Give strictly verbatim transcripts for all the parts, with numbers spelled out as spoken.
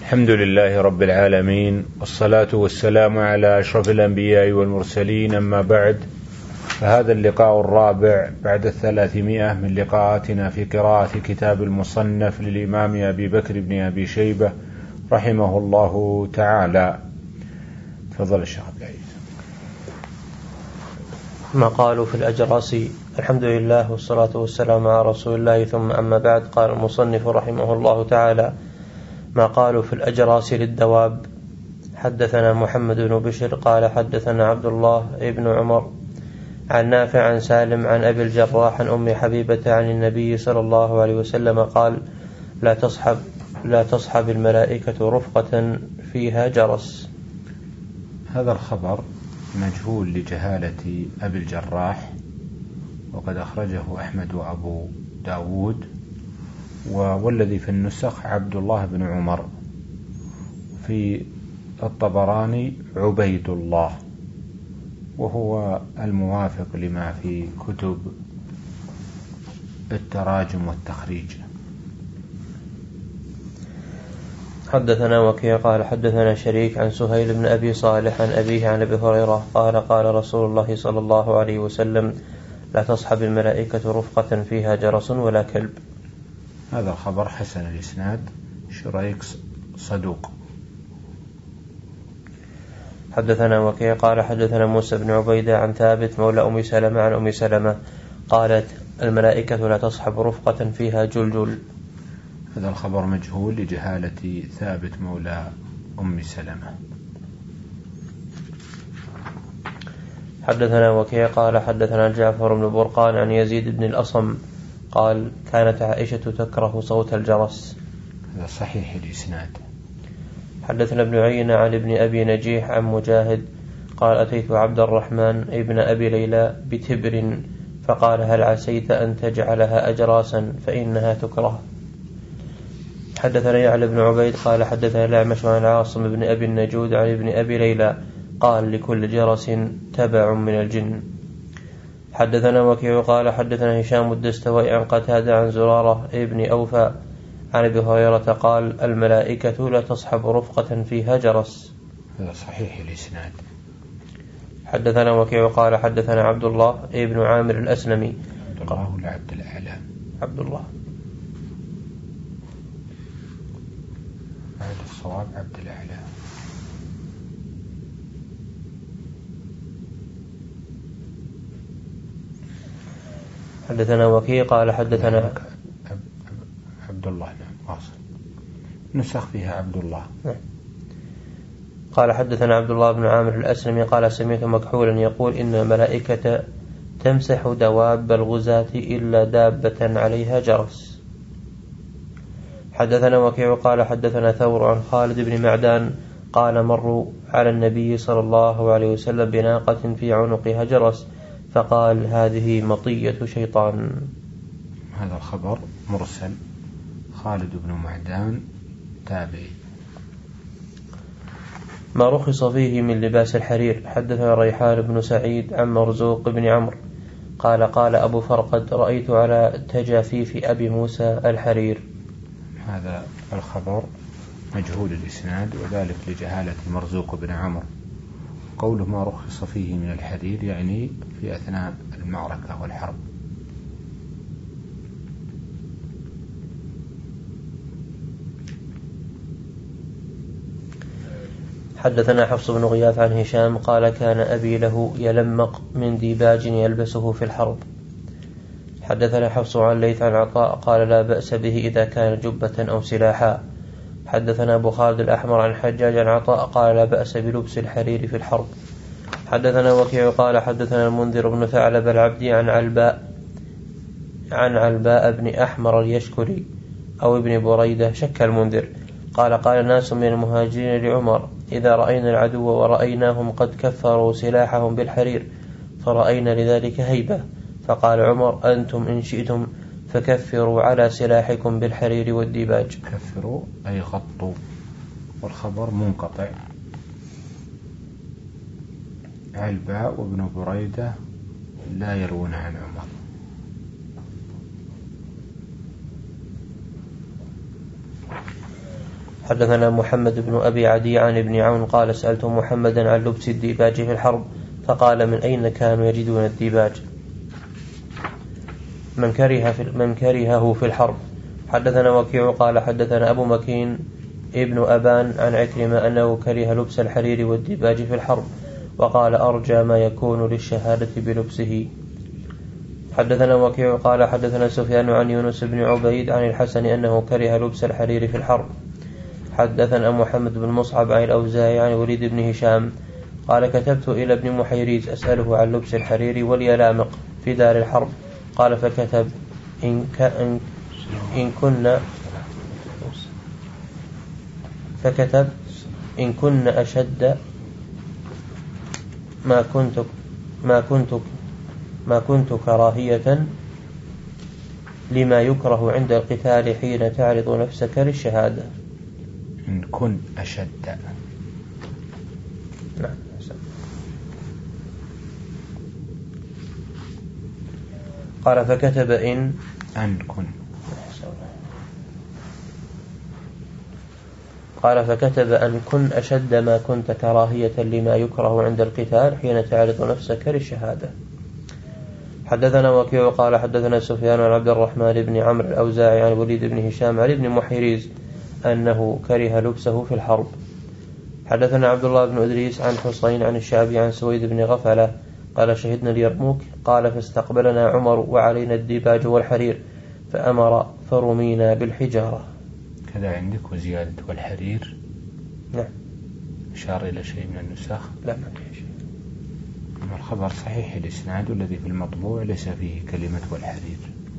الحمد لله رب العالمين، والصلاة والسلام على أشرف الأنبياء والمرسلين، أما بعد، فهذا اللقاء الرابع بعد الثلاثمائة من لقاءاتنا في قراءة كتاب المصنف للإمام أبي بكر بن أبي شيبة رحمه الله تعالى. تفضل الشيخ عبد العزيز. ما قالوا في الأجراس. الحمد لله والصلاة والسلام على رسول الله، ثم أما بعد. قال المصنف رحمه الله تعالى: ما قالوا في الأجراس للدواب. حدثنا محمد بن بشر قال حدثنا عبد الله ابن عمر عن نافع عن سالم عن أبي الجراح عن أم حبيبة عن النبي صلى الله عليه وسلم قال: لا تصحب لا تصحب الملائكة رفقة فيها جرس. هذا الخبر مجهول لجهالة أبي الجراح، وقد أخرجه أحمد وأبو داود، والذي في النسخ عبد الله بن عمر، في الطبراني عبيد الله، وهو الموافق لما في كتب التراجم والتخريج. حدثنا وكيع قال حدثنا شريك عن سهيل بن أبي صالح عن أبيه عن أبي هريرة قال قال رسول الله صلى الله عليه وسلم: لا تصحب الملائكة رفقة فيها جرس ولا كلب. هذا الخبر حسن الإسناد، شريك صدوق. حدثنا وكيع قال حدثنا موسى بن عبيدة عن ثابت مولى أم سلمة عن أم سلمة قالت: الملائكة لا تصحب رفقة فيها جلجل. هذا الخبر مجهول لجهالة ثابت مولى أم سلمة. حدثنا وكيع قال حدثنا جعفر بن برقان عن يزيد بن الأصم قال: كانت عائشة تكره صوت الجرس. هذا صحيح الإسناد. حدثنا ابن عيينة عن ابن أبي نجيح عن مجاهد قال: أتيت عبد الرحمن ابن أبي ليلى بتبر فقال: هل عسيت أن تجعلها أجراسا فإنها تكره. حدثنا يعلى بن عبيد قال حدثنا الأعمش عن عاصم بن أبي النجود عن ابن أبي ليلى قال: لكل جرس تبع من الجن. حدثنا وكيع قال حدثنا هشام الدستوائي عن قتادة عن زرارة ابن أوفى عن أبي هريرة قال: الملائكة لا تصحب رفقة فيها جرس. هذا صحيح الإسناد. حدثنا وكيع قال حدثنا عبد الله ابن عامر الأسلمي. عبد الله ولا عبد الأعلى؟ عبد الله. بعد الصواب عبد الأعلى. حدثنا وكيع قال حدثنا عبد الله. نعم، واصل نسخ فيها عبد الله. نعم. قال حدثنا عبد الله بن عامر الأسلمي قال: سمعت مكحولا يقول: إن الملائكة تمسح دواب الغزاة إلا دابة عليها جرس. حدثنا وكيع قال حدثنا ثور عن خالد بن معدان قال: مروا على النبي صلى الله عليه وسلم بناقة في عنقها جرس فقال: هذه مطية شيطان. هذا الخبر مرسل، خالد بن معدان تابعي. ما رخص فيه من لباس الحرير. حدثنا ريحان بن سعيد عن مرزوق بن عمرو قال قال أبو فرقد: رأيت على تجافيف أبي موسى الحرير. هذا الخبر مجهول الإسناد، وذلك لجهالة مرزوق بن عمرو. قوله ما رخص فيه من الحرير يعني في أثناء المعركة والحرب. حدثنا حفص بن غياث عن هشام قال: كان أبي له يلمق من ديباج يلبسه في الحرب. حدثنا حفص عن ليث عن عطاء قال: لا بأس به إذا كان جبة أو سلاحا. حدثنا أبو خالد الأحمر عن حجاج عن عطاء قال: لا بأس بلبس الحرير في الحرب. حدثنا وكيع قال حدثنا المنذر بن ثعلب العبدي عن علباء عن علباء بن أحمر اليشكري أو ابن بريدة شك المنذر قال: قال ناس من المهاجرين لعمر: إذا رأينا العدو ورأيناهم قد كفروا سلاحهم بالحرير فرأينا لذلك هيبة، فقال عمر: أنتم إن شئتم فكفروا على سلاحكم بالحرير والديباج. كفروا أي غطوا، والخبر منقطع. علباء وابن بريدة لا يروون عن عمر. حدثنا محمد بن أبي عدي عن ابن عون قال سألت محمدا عن لبس الديباج في الحرب فقال من أين كانوا يجدون الديباج؟ من كره في من كرهه في الحرب. حدثنا وكيع قال حدثنا أبو مكين ابن أبان عن عكرمة أنه كره لبس الحرير والديباج في الحرب وقال أرجى ما يكون للشهادة بلبسه. حدثنا وكيع قال حدثنا سفيان عن يونس بن عبيد عن الحسن أنه كره لبس الحرير في الحرب. حدثنا محمد بن مصعب عن الأوزاعي عن وليد بن هشام قال كتبت إلى ابن محيريز أسأله عن لبس الحرير واليلامق في دار الحرب قال فكتب إن, إن, إن كنا فكتب إن كنا أشد ما كنت ما كنت ما كنت كراهية لما يكره عند القتال حين تعرض نفسك للشهادة. إن كن أشد. نعم. قال فكتب إن أن كن قال فكتب أن كن أشد ما كنت كراهية لما يكره عند القتال حين تعرض نفسك للشهادة. حدثنا وكيع قال حدثنا سفيان عن عبد الرحمن بن عمرو الأوزاعي عن وليد بن هشام عن ابن محيريز أنه كره لبسه في الحرب. حدثنا عبد الله بن إدريس عن حسين عن الشعبي عن سويد بن غفلة قال شهدنا اليرموك قال فاستقبلنا عمر وعلينا الديباج والحرير فأمر فرمينا بالحجارة. كذا عندك وزيادة والحرير؟ نعم. أشار إلى شيء من النسخ؟ لا ما فيه شيء. الخبر صحيح الإسناد الذي في المطبوع ليس فيه كلمة والحرير.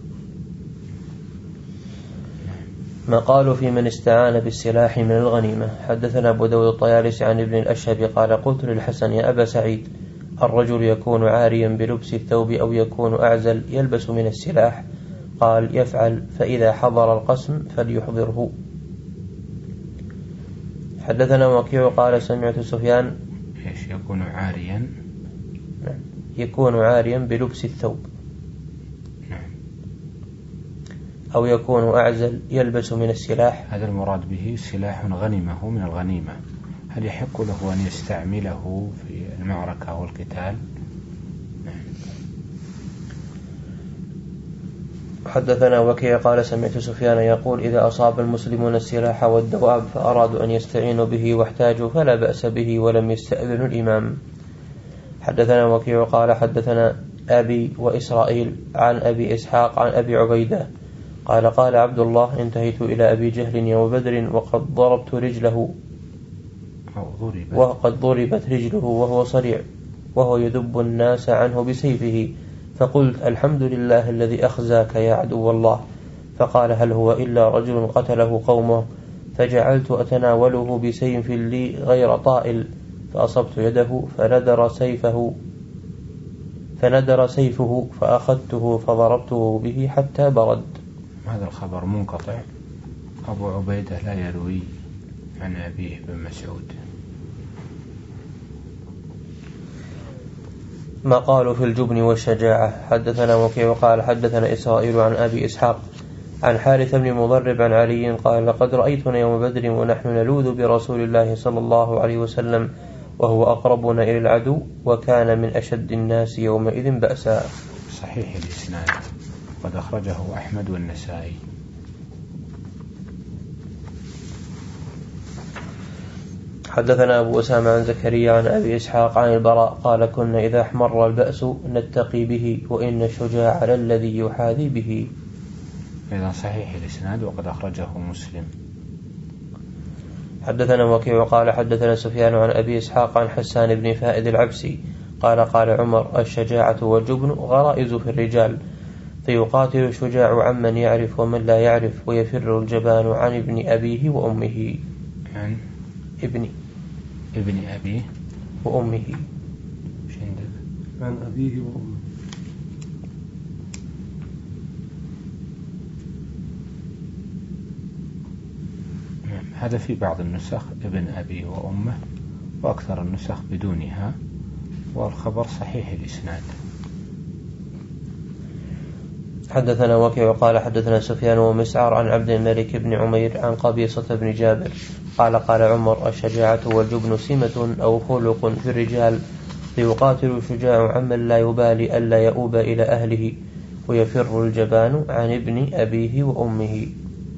ما قالوا في من استعان بالسلاح من الغنيمة. حدثنا أبو داود الطيالسي عن ابن الأشهب قال قلت للحسن يا أبا سعيد الرجل يكون عاريا بلبس الثوب أو يكون أعزل يلبس من السلاح؟ قال يفعل فإذا حضر القسم فليحضره. حدثنا وكيع قال سمعت سفيان إيش يكون عاريا؟ يكون عاريا بلبس الثوب أو يكون أعزل يلبس من السلاح. هذا المراد به سلاح غنمه من الغنيمة، هل يحق له أن يستعمله في المعركة والقتال؟ حدثنا وكيع قال سمعت سفيان يقول إذا أصاب المسلمون السلاح والدواب فأرادوا أن يستعينوا به واحتاجوا فلا بأس به ولم يستأذنوا الإمام. حدثنا وكيع قال حدثنا أبي وإسرائيل عن أبي إسحاق عن أبي عبيدة قال قال عبد الله انتهيت إلى أبي جهل يوم بدر وقد ضربت رجله وقد ضربت رجله وهو صريع وهو يدب الناس عنه بسيفه فقلت الحمد لله الذي أخزاك يا عدو الله. فقال هل هو إلا رجل قتله قومه؟ فجعلت أتناوله بسيف لي غير طائل فأصبت يده فندر سيفه فندر سيفه فأخذته فضربته به حتى برد. هذا الخبر منقطع، أبو عبيدة لا يروي عن أبيه بن مسعود. ما قالوا في الجبن والشجاعة. حدثنا وكيع قال حدثنا إسرائيل عن أبي إسحاق عن حارث بن مضرب عن علي قال لقد رأيتنا يوم بدر ونحن نلوذ برسول الله صلى الله عليه وسلم وهو أقربنا إلى العدو وكان من أشد الناس يومئذ بأسا. صحيح الإسناد قد أخرجه أحمد والنسائي. حدثنا أبو أسامة عن زكريا عن أبي إسحاق عن البراء قال كنا إذا احمر البأس نتقي به وإن الشجاع للذي يحاذي به. إذا صحيح الإسناد وقد أخرجه مسلم. حدثنا وكيع قال حدثنا سفيان عن أبي إسحاق عن حسان بن فائد العبسي قال قال عمر الشجاعة والجبن غرائز في الرجال فيقاتل الشجاع عمن يعرف ومن لا يعرف ويفر الجبان عن ابن أبيه وأمه. عن ابن ابن أبيه وأمه. عن أبيه وأمه. هذا في بعض النسخ ابن أبيه وأمه وأكثر النسخ بدونها، والخبر صحيح الإسناد. حدثنا وكيع قال حدثنا سفيان ومسعر عن عبد الملك بن عمير عن قبيصة بن جابر قال قال عمر الشجاعة والجبن سمة أو خلق في الرجال ليقاتل الشجاع عمن لا يبالي ألا يؤوب إلى أهله ويفر الجبان عن ابن أبيه وأمه.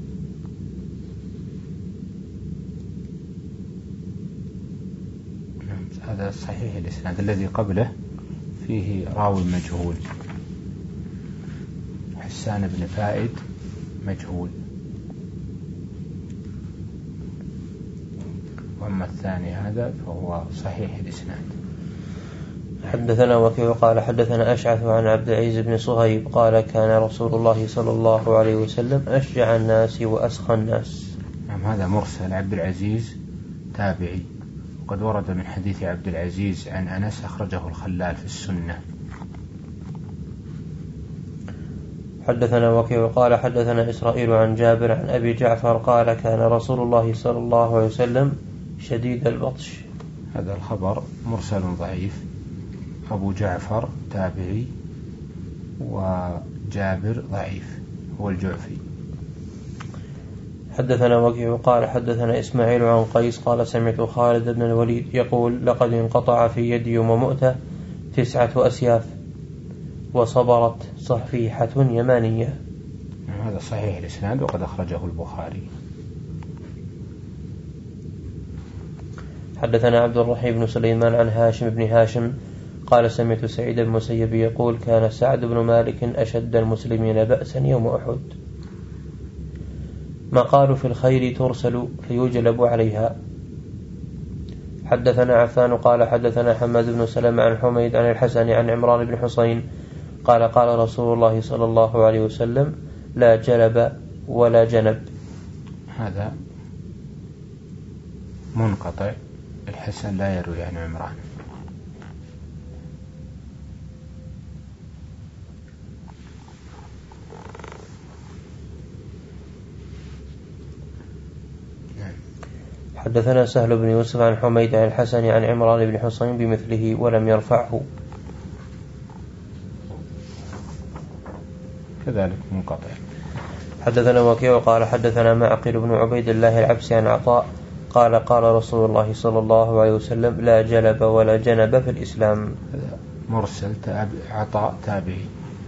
هذا صحيح الإسناد. الذي قبله فيه راوي مجهول، حسان بن فائد مجهول، وأما الثاني هذا فهو صحيح الإسناد. حدثنا وكيع قال حدثنا أشعث عن عبد العزيز بن صهيب قال كان رسول الله صلى الله عليه وسلم أشجع الناس وأسخى الناس. نعم، هذا مرسل. عبد العزيز تابعي، وقد ورد من حديث عبد العزيز عن أنس أخرجه الخلال في السنة. حدثنا وكيع قال حدثنا إسرائيل عن جابر عن أبي جعفر قال كان رسول الله صلى الله عليه وسلم شديد البطش. هذا الخبر مرسل ضعيف. أبو جعفر تابعي وجابر ضعيف، هو الجعفي. حدثنا وكيع قال حدثنا إسماعيل عن قيس قال سمعت خالد بن الوليد يقول لقد انقطع في يدي يوم مؤتة تسعة أسياف وصبرت صحفيحة يمانية. هذا صحيح الإسناد وقد أخرجه البخاري. حدثنا عبد الرحيم بن سليمان عن هاشم بن هاشم قال سمعت سعيد بن المسيب يقول كان سعد بن مالك أشد المسلمين بأسا يوم أحد. ما قالوا في الخير ترسل فيجلب عليها. حدثنا عفان قال حدثنا حماد بن سلمة عن حميد عن الحسن عن عمران بن حسين قال قال رسول الله صلى الله عليه وسلم لا جلب ولا جنب. هذا منقطع. الحسن لا يروي عن عمران. حدثنا سهل بن يوسف عن حميد عن الحسن عن عمران بن حسين بمثله ولم يرفعه، كذلك منقطع. حدثنا وكيع قال حدثنا معقل بن عبيد الله العبسي عن عطاء قال قال رسول الله صلى الله عليه وسلم لا جلب ولا جنب في الإسلام. مرسل عطاء تابعي.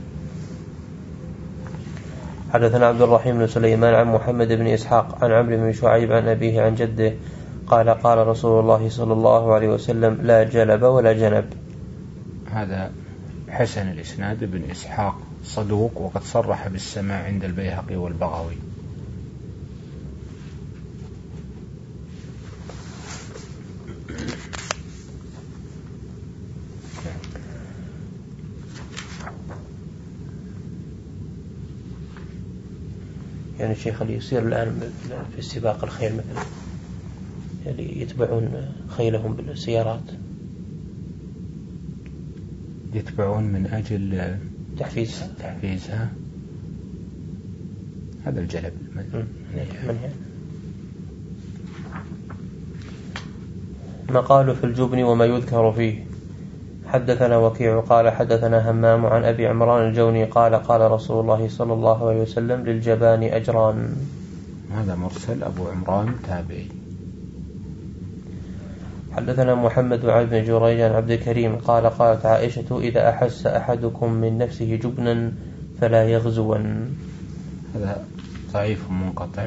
حدثنا عبد الرحيم بن سليمان عن محمد بن إسحاق عن عمرو بن شعيب عن أبيه عن جده قال قال رسول الله صلى الله عليه وسلم لا جلب ولا جنب. هذا حسن الإسناد. بن إسحاق صدوق وقد صرح بالسماع عند البيهقي والبغوي. يعني الشيخ اللي يصير الآن في السباق الخيل مثلا، يعني يتبعون خيلهم بالسيارات، يتبعون من أجل تحفيزها تحفيزها هذا الجلب من يعني. ما قالوا في الجبن وما يذكر فيه. حدثنا وكيع قال حدثنا همام عن أبي عمران الجوني قال قال رسول الله صلى الله عليه وسلم للجبان أجران. هذا مرسل. أبو عمران تابعي. حدثنا محمد بن جريج عن عبد الكريم قال قالت عائشة إذا أحس أحدكم من نفسه جبنا فلا يغزون. هذا ضعيف منقطع.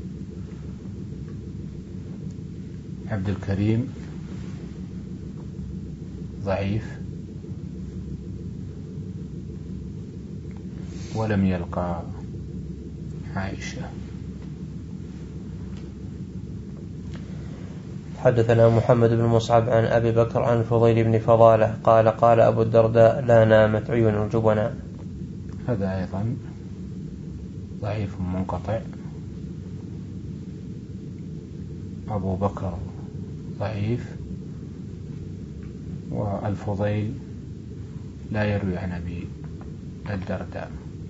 عبد الكريم ضعيف ولم يلقى عائشة. حدثنا محمد بن مصعب عن أبي بكر عن فضيل بن فضالة قال قال أبو الدرداء لا نامت عيون الجبناء. هذا أيضا ضعيف منقطع. أبو بكر ضعيف، والفضيل لا يروي عن أبي الدرداء.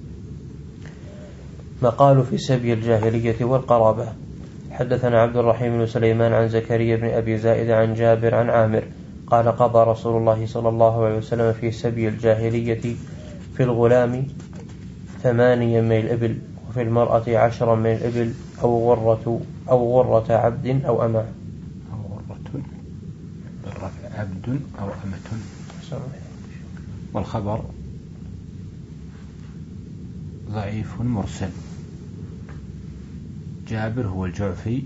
ما قالوا في سبي الجاهلية والقرابة. حدثنا عبد الرحيم بن سليمان عن زكريا بن أبي زائد عن جابر عن عامر قال قضى رسول الله صلى الله عليه وسلم في سبي الجاهلية في الغلام ثمانيا من الإبل، وفي المرأة عشرا من الإبل، أو غرة أو غرة عبد أو أمة. أو غرة بالرفع عبد أو أمة. والخبر ضعيف مرسل. جابر هو الجعفي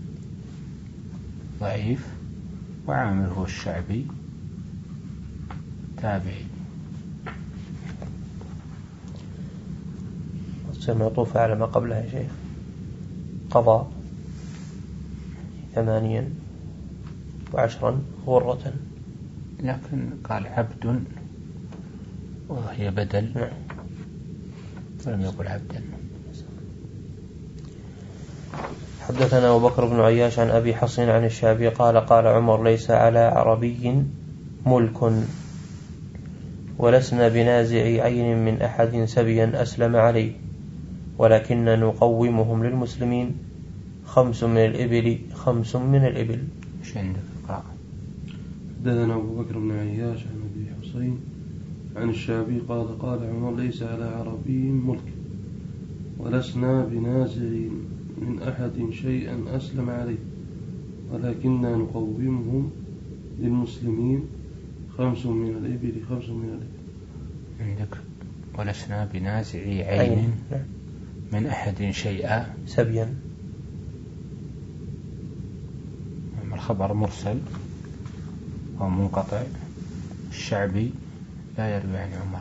ضعيف، وعامر هو الشعبي تابعي. معطوف على ما قبلها يا شيخ. قضى ثمانيا وعشرا غرة، لكن قال عبد وهي بدل. نعم. ولم يقل عبدا. حدثنا أبو بكر بن عياش عن أبي حصين عن الشعبي قال قال عمر: ليس على عربي ملك، ولسنا بنازع عين من أحد سبيا أسلم عليه، ولكن نقومهم للمسلمين. خمس من الإبل خمس من الإبل. ايش عندك اقرأ؟ حدثنا أبو بكر بن عياش عن أبي حصين عن الشعبي قال قال عمر: ليس على عربي ملك، ولسنا بنازع من أحد شيئا أسلم عليه، ولكننا نقومهم للمسلمين. خمس من الإبل خمس من الإبل. عندك ولسنا بنازع عين من أحد شيئا سبيا. الخبر مرسل أو منقطع. الشعبي لا يروي عن عمر.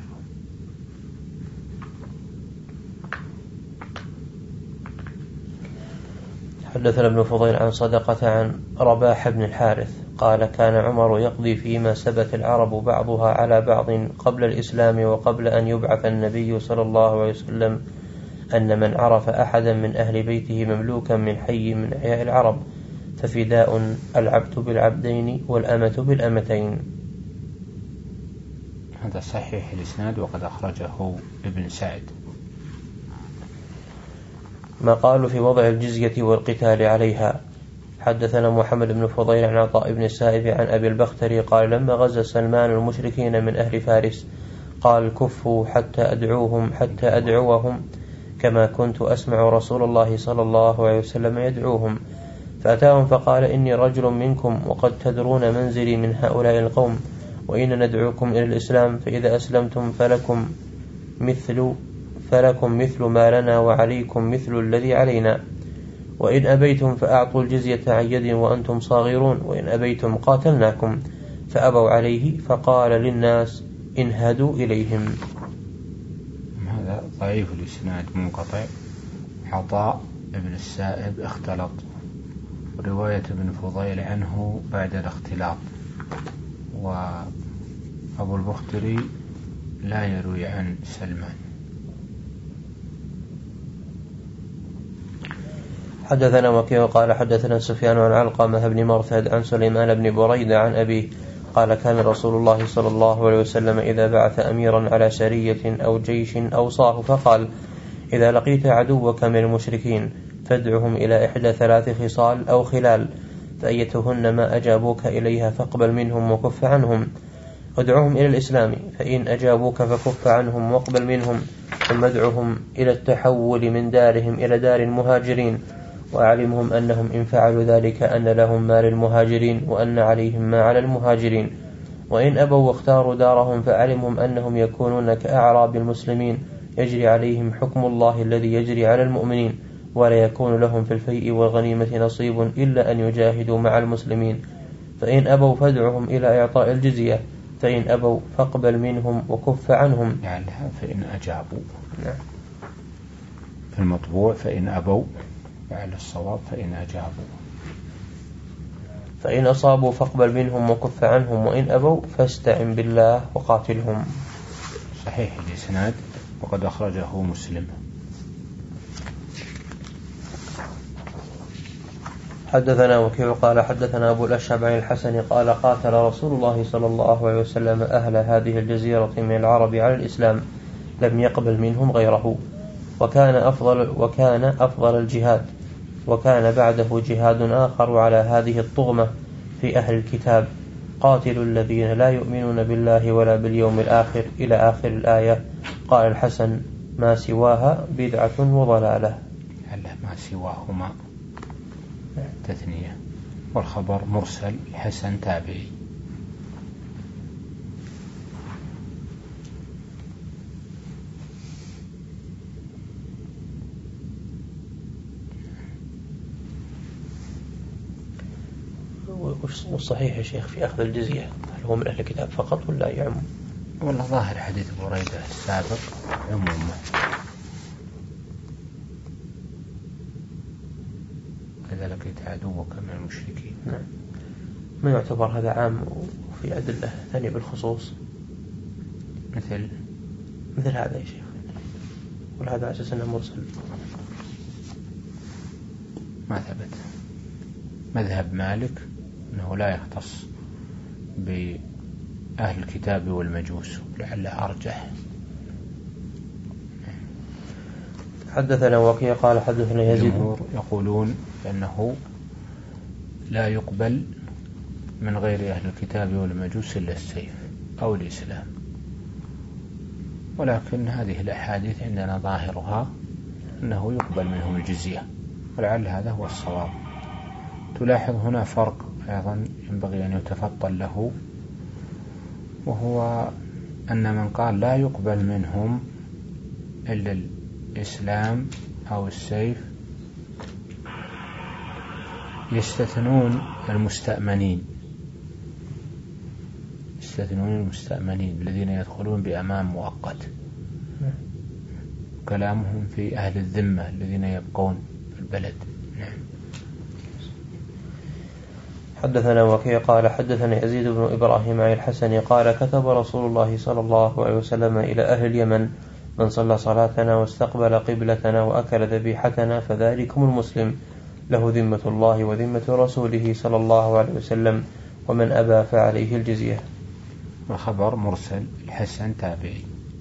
حدثنا ابن فضيل عن صدقة عن رباح بن الحارث قال: كان عمر يقضي فيما سبت العرب بعضها على بعض قبل الإسلام وقبل أن يبعث النبي صلى الله عليه وسلم، أن من عرف أحدا من أهل بيته مملوكا من حي من أحياء العرب ففداء العبد بالعبدين والأمة بالأمتين. هذا صحيح الإسناد وقد أخرجه ابن سعد. ما قالوا في وضع الجزية والقتال عليها. حدثنا محمد بن فضيل عن عطاء بن السائب عن أبي البختري قال: لما غزا سلمان المشركين من أهل فارس قال: كفوا حتى أدعوهم حتى أدعوهم كما كنت أسمع رسول الله صلى الله عليه وسلم يدعوهم. فأتاهم فقال: إني رجل منكم وقد تدرون منزلي من هؤلاء القوم، وإن ندعوكم إلى الإسلام، فإذا أسلمتم فلكم مثل فلكم مثل ما لنا وعليكم مثل الذي علينا، وإن أبيتم فأعطوا الجزية عن يد وأنتم صاغرون، وإن أبيتم قاتلناكم. فأبوا عليه فقال للناس: انهدوا إليهم. هذا ضعيف الإسناد منقطع. عطاء ابن السائب اختلط، ورواية ابن فضيل عنه بعد الاختلاط، وأبو البختري لا يروي عن سلمان. حدثنا وكيع قال حدثنا سفيان عن علقمة بن مرثد عن سليمان بن بريدة عن أبيه قال: كان رسول الله صلى الله عليه وسلم إذا بعث أميرا على سرية أو جيش أوصاه فقال: إذا لقيت عدوك من المشركين فادعهم إلى إحدى ثلاث خصال أو خلال، فأيتهن ما أجابوك إليها فاقبل منهم وكف عنهم. ادعوهم إلى الإسلام، فإن أجابوك فكف عنهم واقبل منهم، ثم ادعهم إلى التحول من دارهم إلى دار المهاجرين، وأعلمهم أنهم إن فعلوا ذلك أن لهم ما للمهاجرين وأن عليهم ما على المهاجرين، وإن أبوا واختاروا دارهم فأعلمهم أنهم يكونون كأعراب المسلمين يجري عليهم حكم الله الذي يجري على المؤمنين، ولا يكون لهم في الفيء والغنيمة نصيب إلا أن يجاهدوا مع المسلمين. فإن أبوا فادعهم إلى إعطاء الجزية، فإن أبوا فاقبل منهم وكف عنهم. يعني فإن أجابوا. نعم. في المطبوع فإن أبوا، على الصواب فإن أجابوا. فإن أصابوا فاقبل منهم وكف عنهم، وإن أبوا فاستعن بالله وقاتلهم. صحيح الإسناد وقد أخرجه مسلم. حدثنا وكيع قال حدثنا أبو الأشعب عن الحسن قال: قاتل رسول الله صلى الله عليه وسلم أهل هذه الجزيرة من العرب على الإسلام، لم يقبل منهم غيره، وكان أفضل, وكان أفضل الجهاد، وكان بعده جهاد آخر على هذه الطغمة في أهل الكتاب: قاتلوا الذين لا يؤمنون بالله ولا باليوم الآخر إلى آخر الآية. قال الحسن: ما سواها بدعة وضلالة. هلا ما سواهما تثنية. والخبر مرسل حسن تابعي. والصحيح يا شيخ في أخذ الجزية هل هو من أهل الكتاب فقط ولا يعم؟ والله ظاهر حديث بريدة السابق عموما، كذلك عدوك من المشركين. نعم. ما يعتبر هذا عام وفي أدلة ثانية بالخصوص مثل مثل هذا يا شيخ، وهذا أساس أنه مرسل ما ثبت. مذهب مالك أنه لا يختص بأهل الكتاب والمجوس، لعله أرجح. حدثنا وكيع قال حدثنا يزيد. الجمهور يقولون بأنه لا يقبل من غير أهل الكتاب والمجوس إلا السيف أو الإسلام، ولكن هذه الأحاديث عندنا ظاهرها أنه يقبل منهم الجزية، ولعل هذا هو الصواب. تلاحظ هنا فرق أيضا ينبغي أن يتفطن له، وهو أن من قال لا يقبل منهم إلا الإسلام أو السيف يستثنون المستأمنين، يستثنون المستأمنين الذين يدخلون بأمان مؤقت، كلامهم في أهل الذمة الذين يبقون في البلد. حدثنا وكيع قال حدثنا يزيد بن إبراهيم عن الحسن قال كتب رسول الله صلى الله عليه وسلم إلى أهل اليمن من صلى صلاتنا واستقبل قبلتنا وأكل ذبيحتنا فذلكم المسلم له ذمة الله وذمة رسوله صلى الله عليه وسلم، ومن أبى فعليه الجزية. وخبر مرسل الحسن تابعي.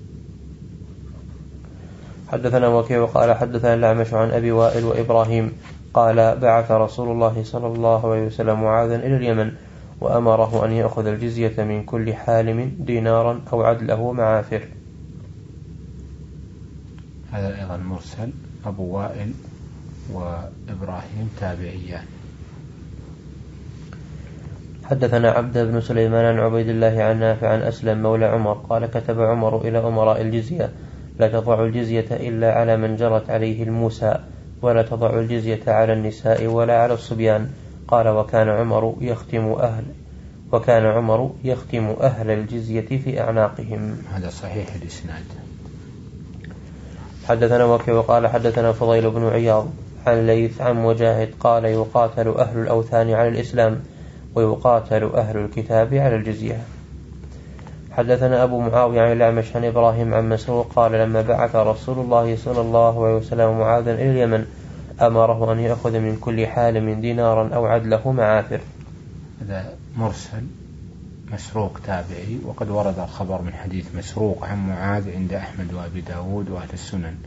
حدثنا وكيع وقال حدثنا الأعمش عن أبي وائل وإبراهيم قال بعث رسول الله صلى الله عليه وسلم معاذا إلى اليمن وأمره أن يأخذ الجزية من كل حالم دينارا أو عدله معافر. هذا أيضا مرسل. أبو وائل وإبراهيم تابعيان. حدثنا عبد بن سليمان عن عبيد الله عن نافع عن أسلم مولى عمر قال كتب عمر إلى أمراء الجزية لا تضع الجزية إلا على من جرت عليه الموسى، ولا تضع الجزية على النساء ولا على الصبيان. قال وكان عمر يختم أهل وكان عمر يختم أهل الجزية في أعناقهم. هذا صحيح الإسناد. حدثنا وكيع وقال حدثنا فضيل بن عياض عن ليث عن مجاهد قال يقاتل أهل الأوثان على الإسلام ويقاتل أهل الكتاب على الجزية. حدثنا أبو معاوية عن الأعمش عن إبراهيم عن مسروق قال لما بعث رسول الله صلى الله عليه وسلم معاذا إلى اليمن أمره أن يأخذ من كل حال من دينارا أو عدله معافر. هذا مرسل. مسروق تابعي، وقد ورد الخبر من حديث مسروق عن معاذ عند أحمد وأبي داود وأهل السنن.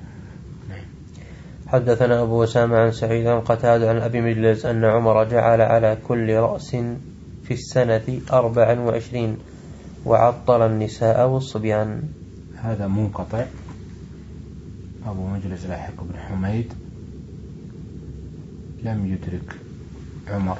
حدثنا أبو أسامة عن سعيد عن قتادة عن أبي مجلس أن عمر جعل على كل رأس في السنة أربعا وعشرين وعطل النساء والصبيان. هذا منقطع. أبو مجلس لاحق بن حميد لم يدرك عمر.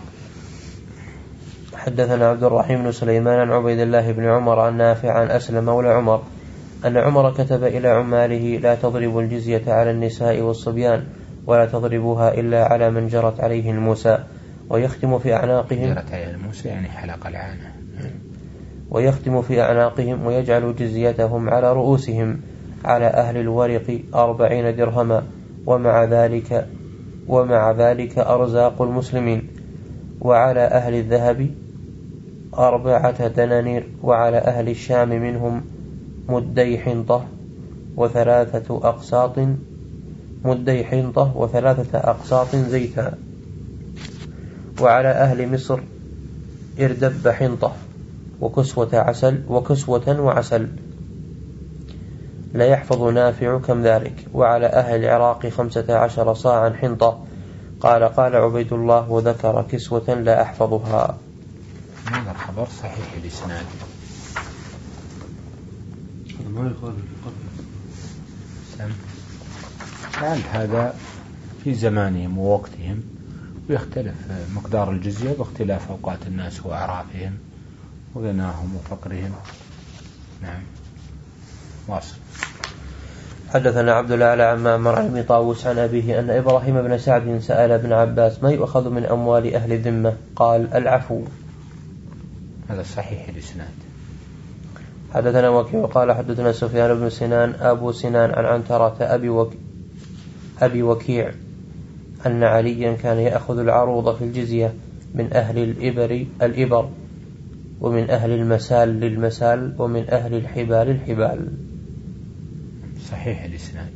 حدثنا عبد الرحيم بن سليمان عن عبيد الله بن عمر عن نافع عن أسلم مولى عمر أن عمر كتب إلى عماله لا تضربوا الجزية على النساء والصبيان ولا تضربوها إلا على من جرت عليه الموسى ويختم في أعناقهم جرت عليه الموسى يعني حلق العانة ويختم في أعناقهم ويجعل جزيتهم على رؤوسهم على أهل الورق أربعين درهما ومع ذلك ومع ذلك أرزاق المسلمين، وعلى أهل الذهب أربعة دنانير، وعلى أهل الشام منهم مدي حنطة وثلاثة أقساط مدي حنطة وثلاثة أقساط زيتا، وعلى أهل مصر إردب حنطة وكسوة عسل وكسوة وعسل لا يحفظ نافع كم ذلك، وعلى أهل العراق خمسة عشر صاعا حنطة. قال قال عبيد الله وذكر كسوة لا أحفظها. هذا الخبر صحيح الإسناد. ما يخالف القبل لعل هذا في زمانهم ووقتهم، ويختلف مقدار الجزية باختلاف أوقات الناس وأعرافهم وغناهم وفقرهم. نعم. واصل. حدثنا عبد الأعلى عن معمر عن ابن طاووس عن أبيه أن إبراهيم بن سعد سأل ابن عباس ما يؤخذ من أموال أهل الذمة؟ قال العفو. هذا صحيح الإسناد. حدثنا وكيع قال حدثنا سفيان بن سنان أبو سنان عن عنترة أبي, وك... أبي وكيع أن عليا كان يأخذ العروض في الجزية من أهل الإبر الإبر ومن أهل المسال للمسال ومن أهل الحبال الحبال. صحيح الإسناد.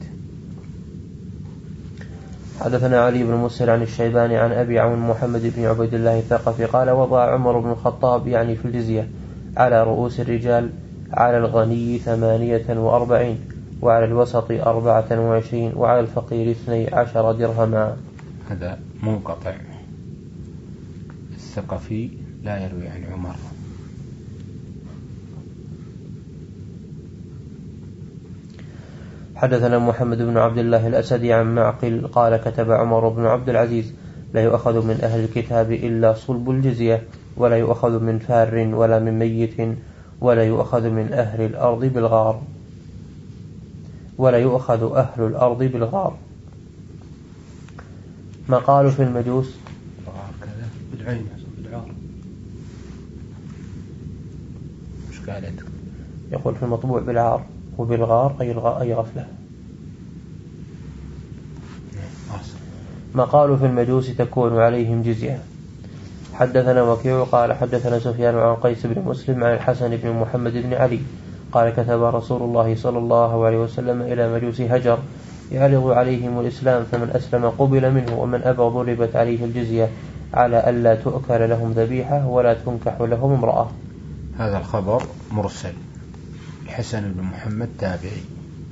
حدثنا علي بن مسهر عن الشيباني عن أبي عون محمد بن عبيد الله الثقفي قال وضع عمر بن الخطاب يعني في الجزية على رؤوس الرجال على الغني ثمانية وأربعين وعلى الوسط أربعة وعشرين وعلى الفقير اثني عشر درهما. هذا منقطع. الثقفي لا يروي عن عمر. حدثنا محمد بن عبد الله الأسدي عن معقل قال كتب عمر بن عبد العزيز لا يؤخذ من أهل الكتاب إلا صلب الجزية ولا يؤخذ من فار ولا من ميت ولا يؤخذ من أهل الأرض بالغار ولا يؤخذ أهل الأرض بالغار. ما قالوا في المجوس كذا بالعين بالعار. مش قالت؟ يقول في المطبوع بالعار وبالغار أي أي غفلة. ما قالوا في المجوس تكون عليهم جزية. حدثنا وكيع قال حدثنا سفيان عن قيس بن مسلم عن الحسن بن محمد بن علي قال كتب رسول الله صلى الله عليه وسلم إلى مجوس هجر يعرض عليهم الإسلام فمن أسلم قبل منه ومن أبى ضربت عليه الجزية على ألا تؤكل لهم ذبيحة ولا تنكح لهم امرأة. هذا الخبر مرسل. حسن بن محمد تابعي.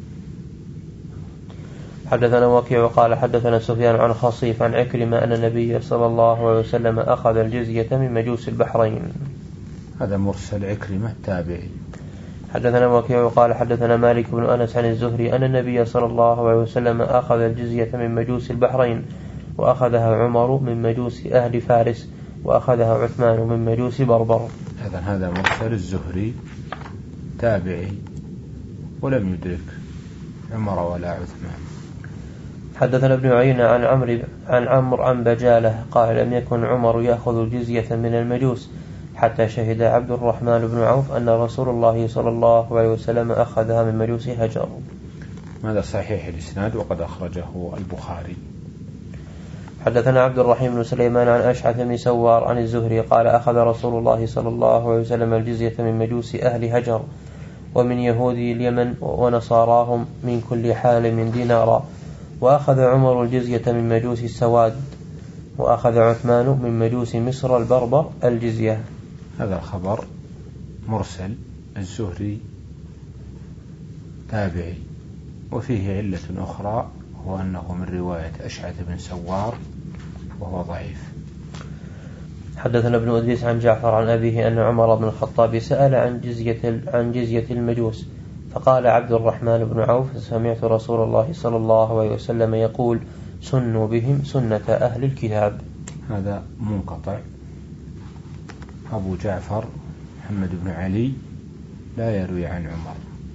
حدثنا وكيع قال حدثنا سفيان عن خصيف عن عكرمة أن النبي صلى الله عليه وسلم أخذ الجزية من مجوس البحرين. هذا مرسل عكرمة تابعي. حدثنا وكيع قال حدثنا مالك بن أنس عن الزهري أن النبي صلى الله عليه وسلم أخذ الجزية من مجوس البحرين وأخذها عمر من مجوس أهل فارس وأخذها عثمان من مجوس بربر. هذا هذا مرسل الزهري تابعي ولم يدرك عمر ولا عثمان. حدثنا ابن عيينة عن عمرو عن عمرو عن بجالة قال لم يكن عمر يأخذ الجزية من المجوس حتى شهد عبد الرحمن بن عوف أن رسول الله صلى الله عليه وسلم أخذها من مجوس هجر. هذا صحيح الإسناد وقد أخرجه البخاري. حدثنا عبد الرحيم بن سليمان عن أشعث بن سوار عن الزهري قال أخذ رسول الله صلى الله عليه وسلم الجزية من مجوس أهل هجر ومن يهود اليمن ونصاراهم من كل حال من دينارا وأخذ عمر الجزية من مجوس السواد وأخذ عثمان من مجوس مصر البربر الجزية. هذا الخبر مرسل. الزهري تابعي وفيه علة أخرى هو أنه من رواية أشعث بن سوار وهو ضعيف. حدثنا ابن أدريس عن جعفر عن أبيه أن عمر بن الخطاب سأل عن جزية عن جزية المجوس فقال عبد الرحمن بن عوف سمعت رسول الله صلى الله عليه وسلم يقول سنوا بهم سنة أهل الكتاب. هذا منقطع. أبو جعفر محمد بن علي لا يروي عن عمر.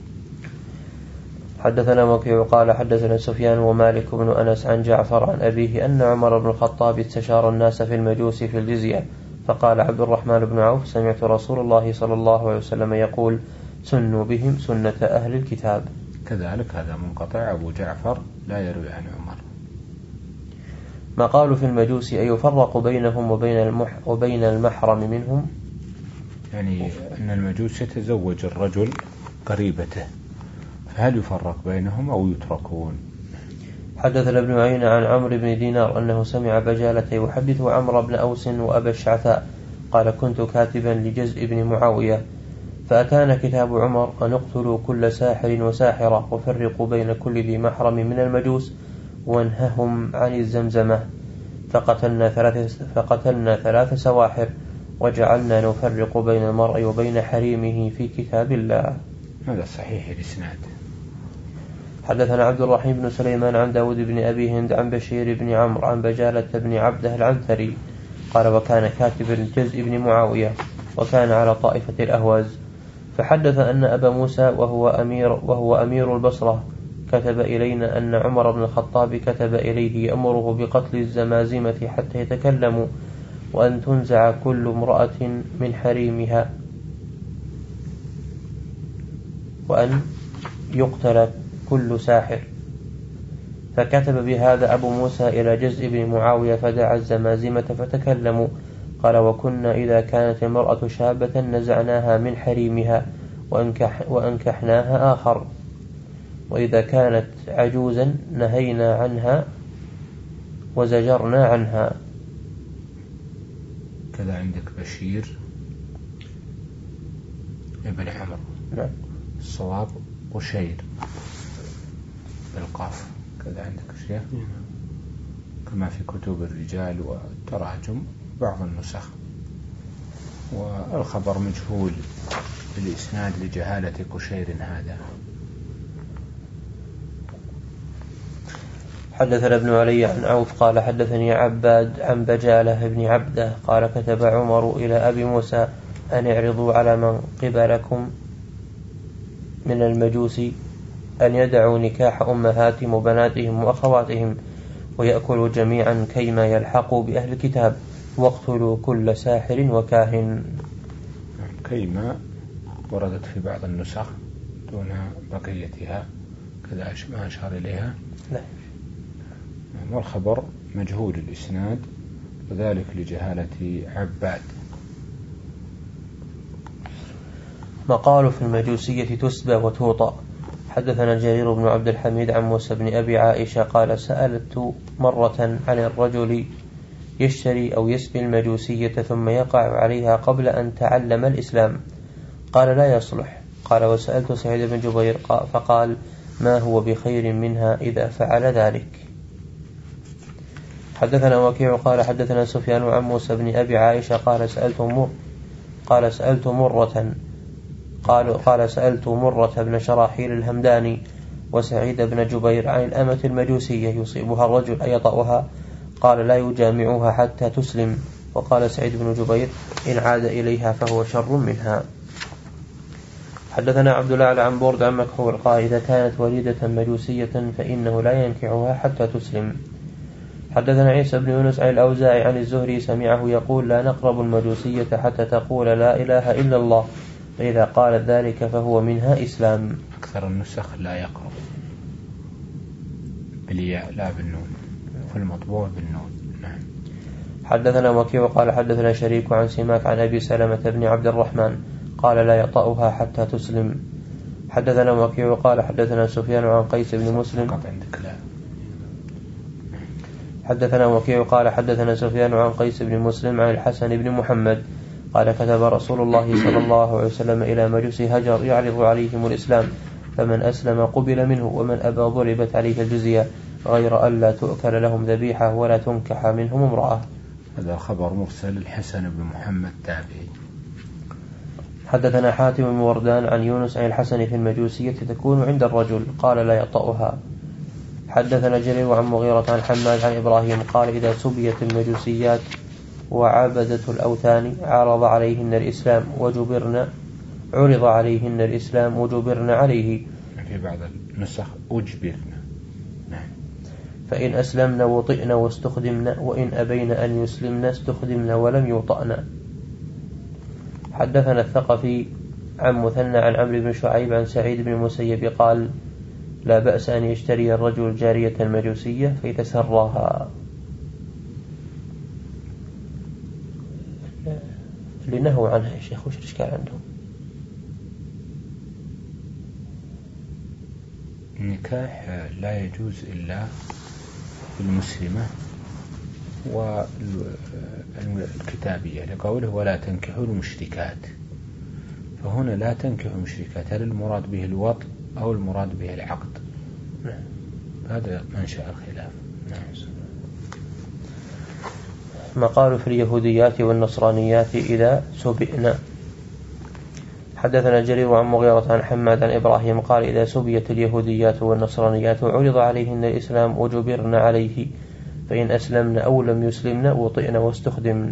حدثنا وكيع قال حدثنا سفيان ومالك بن أنس عن جعفر عن أبيه أن عمر بن الخطاب استشار الناس في المجوس في الجزية فقال عبد الرحمن بن عوف سمعت رسول الله صلى الله عليه وسلم يقول سنوا بهم سنة أهل الكتاب. كذلك هذا منقطع. أبو جعفر لا يروي عن عمر. ما قالوا في المجوس أن يفرق بينهم وبين, المح وبين المحرم منهم، يعني أن المجوس يتزوج الرجل قريبته فهل يفرق بينهم أو يتركون؟ حدثنا ابن عيينة عن عمرو بن دينار أنه سمع بجالة يحدث عمرو بن أوس وأبا الشعثاء قال كنت كاتبا لجزء بن معاوية فأتانا كتاب عمر أن اقتلوا كل ساحر وساحرة وفرقوا بين كل ذي محرم من المجوس وانههم عن الزمزمة فقتلنا ثلاث, فقتلنا ثلاث سواحر وجعلنا نفرق بين المرء وبين حريمه في كتاب الله. هذا صحيح الإسناد. حدثنا عبد الرحيم بن سليمان عن داود بن أبي هند عن بشير بن عمرو عن بجالة بن عبده العنثري قال وكان كاتب الجزء بن معاوية وكان على طائفة الأهواز، فحدث أن أبا موسى وهو أمير, وهو أمير البصرة كتب إلينا أن عمر بن الخطاب كتب إليه يأمره بقتل الزمازمة حتى يتكلموا وأن تنزع كل امرأة من حريمها وأن يقتل كل ساحر، فكتب بهذا أبو موسى إلى جزء بن معاوية فدعا الزمازمة فتكلموا. قال وكنا إذا كانت المرأة شابة نزعناها من حريمها وأنكح وأنكحناها آخر، وإذا كانت عجوزا نهينا عنها وزجرنا عنها. كذا عندك بشير ابن عمرو. نعم. الصواب قشير بالقاف كذا عندك شيء كما في كتب الرجال والتراجم بعض النسخ. والخبر مجهول بالإسناد لجهالة قشير هذا. حدثنا ابن علي عن عوف قال حدثني عباد عن بجالة بن عبده قال كتب عمر إلى أبي موسى أن اعرضوا على من قبلكم من المجوس أن يدعوا نكاح أمهاتهم وبناتهم وأخواتهم ويأكلوا جميعا كيما يلحقوا بأهل الكتاب واقتلوا كل ساحر وكاهن. كيما وردت في بعض النسخ دون بقيتها كذا ما أشار إليها. لا. والخبر مجهول الإسناد وذلك لجهالة عباد. مقال في المجوسية تسبى وتوطأ. حدثنا جرير بن عبد الحميد عن موسى بن أبي عائشة قال سألت مرة عن الرجل يشتري أو يسبي المجوسية ثم يقع عليها قبل أن تعلم الإسلام قال لا يصلح. قال وسألت سعيد بن جبير فقال ما هو بخير منها إذا فعل ذلك. حدثنا وكيع قال حدثنا سفيان عن موسى بن أبي عائشة قال سألت مر قال سألت مرة قال قال سألت مرة بن شراحيل الهمداني وسعيد بن جبير عن الأمة المجوسية يصيبها الرجل أيطأها قال لا يجامعها حتى تسلم. وقال سعيد بن جبير إن عاد إليها فهو شر منها. حدثنا عبد الله عن برد عن مكحول قال إذا كانت وليدة مجوسية فإنه لا ينكحها حتى تسلم. حدثنا عيسى بن يونس عن الأوزاعي عن الزهري سمعه يقول لا نقرب المجوسية حتى تقول لا إله إلا الله فإذا قالت ذلك فهو منها إسلام. أكثر النسخ لا يقرب بالياء لا بالنون في المطبوع بالنون. نعم. حدثنا وكيع قال حدثنا شريك عن سماك عن أبي سلمة بن عبد الرحمن قال لا يطأها حتى تسلم. حدثنا وكيع قال حدثنا سفيان عن قيس بن مسلم حدثنا وكيع قال حدثنا سفيان عن قيس بن مسلم عن الحسن بن محمد قال كتب رسول الله صلى الله عليه وسلم إلى مجوس هجر يعرض عليهم الإسلام فمن أسلم قبل منه ومن أبى ضربت عليه الجزية غير ألا تؤكل لهم ذبيحة ولا تنكح منهم امرأة. هذا خبر مرسل الحسن بن محمد تابعي. حدثنا حاتم بن وردان عن يونس عن الحسن في المجوسية تكون عند الرجل قال لا يطأها. حدثنا جرير عن مغيرة عن حماد عن إبراهيم قال إذا سبيت المجوسيات وعبدة الأوثان عرض عليهن الإسلام وجبرن عرض عليهن الإسلام وجبرن عليه. في بعض النسخ أجبرن. نعم. فإن أسلمن وطئن واستخدمن وإن أبين أن يسلمن استخدمن ولم يوطأن. حدثنا الثقفي عن مثنى عن عمرو بن شعيب عن سعيد بن المسيب قال لا بأس أن يشتري الرجل جارية المجوسية فيتسراها. لنهوا عنها يا شيخ وش الإشكال عندهم؟ النكاح لا يجوز إلا بالمسلمة والكتابية لقوله ولا تنكحوا المشركات، فهنا لا تنكحوا المشركات هل المراد به الوطء أو المراد به العقد؟ نعم. هذا منشأ الخلاف. نعم. ما قالوا في اليهوديات والنصرانيات إذا سبئنا. حدثنا جرير عن مغيرة عن حماد عن إبراهيم قال إذا سبيت اليهوديات والنصرانيات وعرض عليهن الإسلام وجبرن عليه فإن أسلمن أو لم يسلمن وطئن واستخدمن.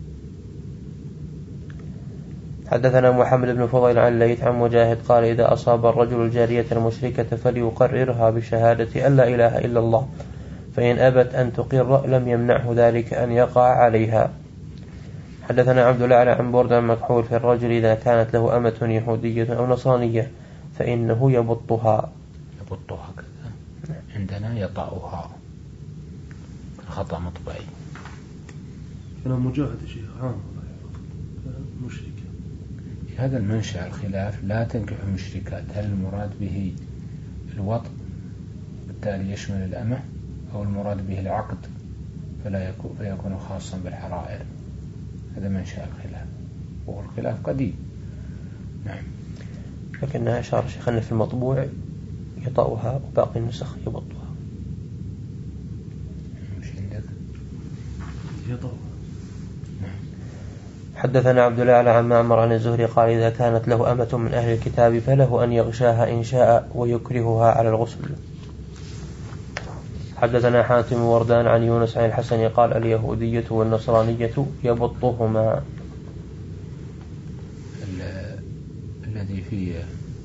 حدثنا محمد بن فضيل عن ليث عن مجاهد قال إذا أصاب الرجل الجارية المشركة فليقررها بشهادة أن لا إله إلا الله، فإن أبت أن تقر لم يمنعه ذلك أن يقع عليها. حدثنا عبد الأعلى عن برد عن مكحول في الرجل إذا كانت له أمة يهودية أو نصرانية فإنه يبطها. يبطها كذا عندنا يطأها خطأ مطبعي. أنا مجاهد شيخ عام مشركة. في هذا المنشأ الخلاف لا تنكح المشركات، هل المراد به الوطء بالتالي يشمل الأمة أو المراد به العقد فلا يكون فيكون خاصا بالحرائر؟ هذا منشأ الخلاف وهو الخلاف قديم. نعم. لكنها أشار شيخنا في المطبوع يطأها وباقي النسخ يبطها. مش عندك يطأها. حدثنا عبد الأعلى عن معمر عن الزهري قال إذا كانت له أمة من أهل الكتاب فله أن يغشاها إن شاء ويكرهها على الغسل. حدثنا حاتم وردان عن يونس عن الحسن قال اليهودية والنصرانية يبطهما. الذي فيه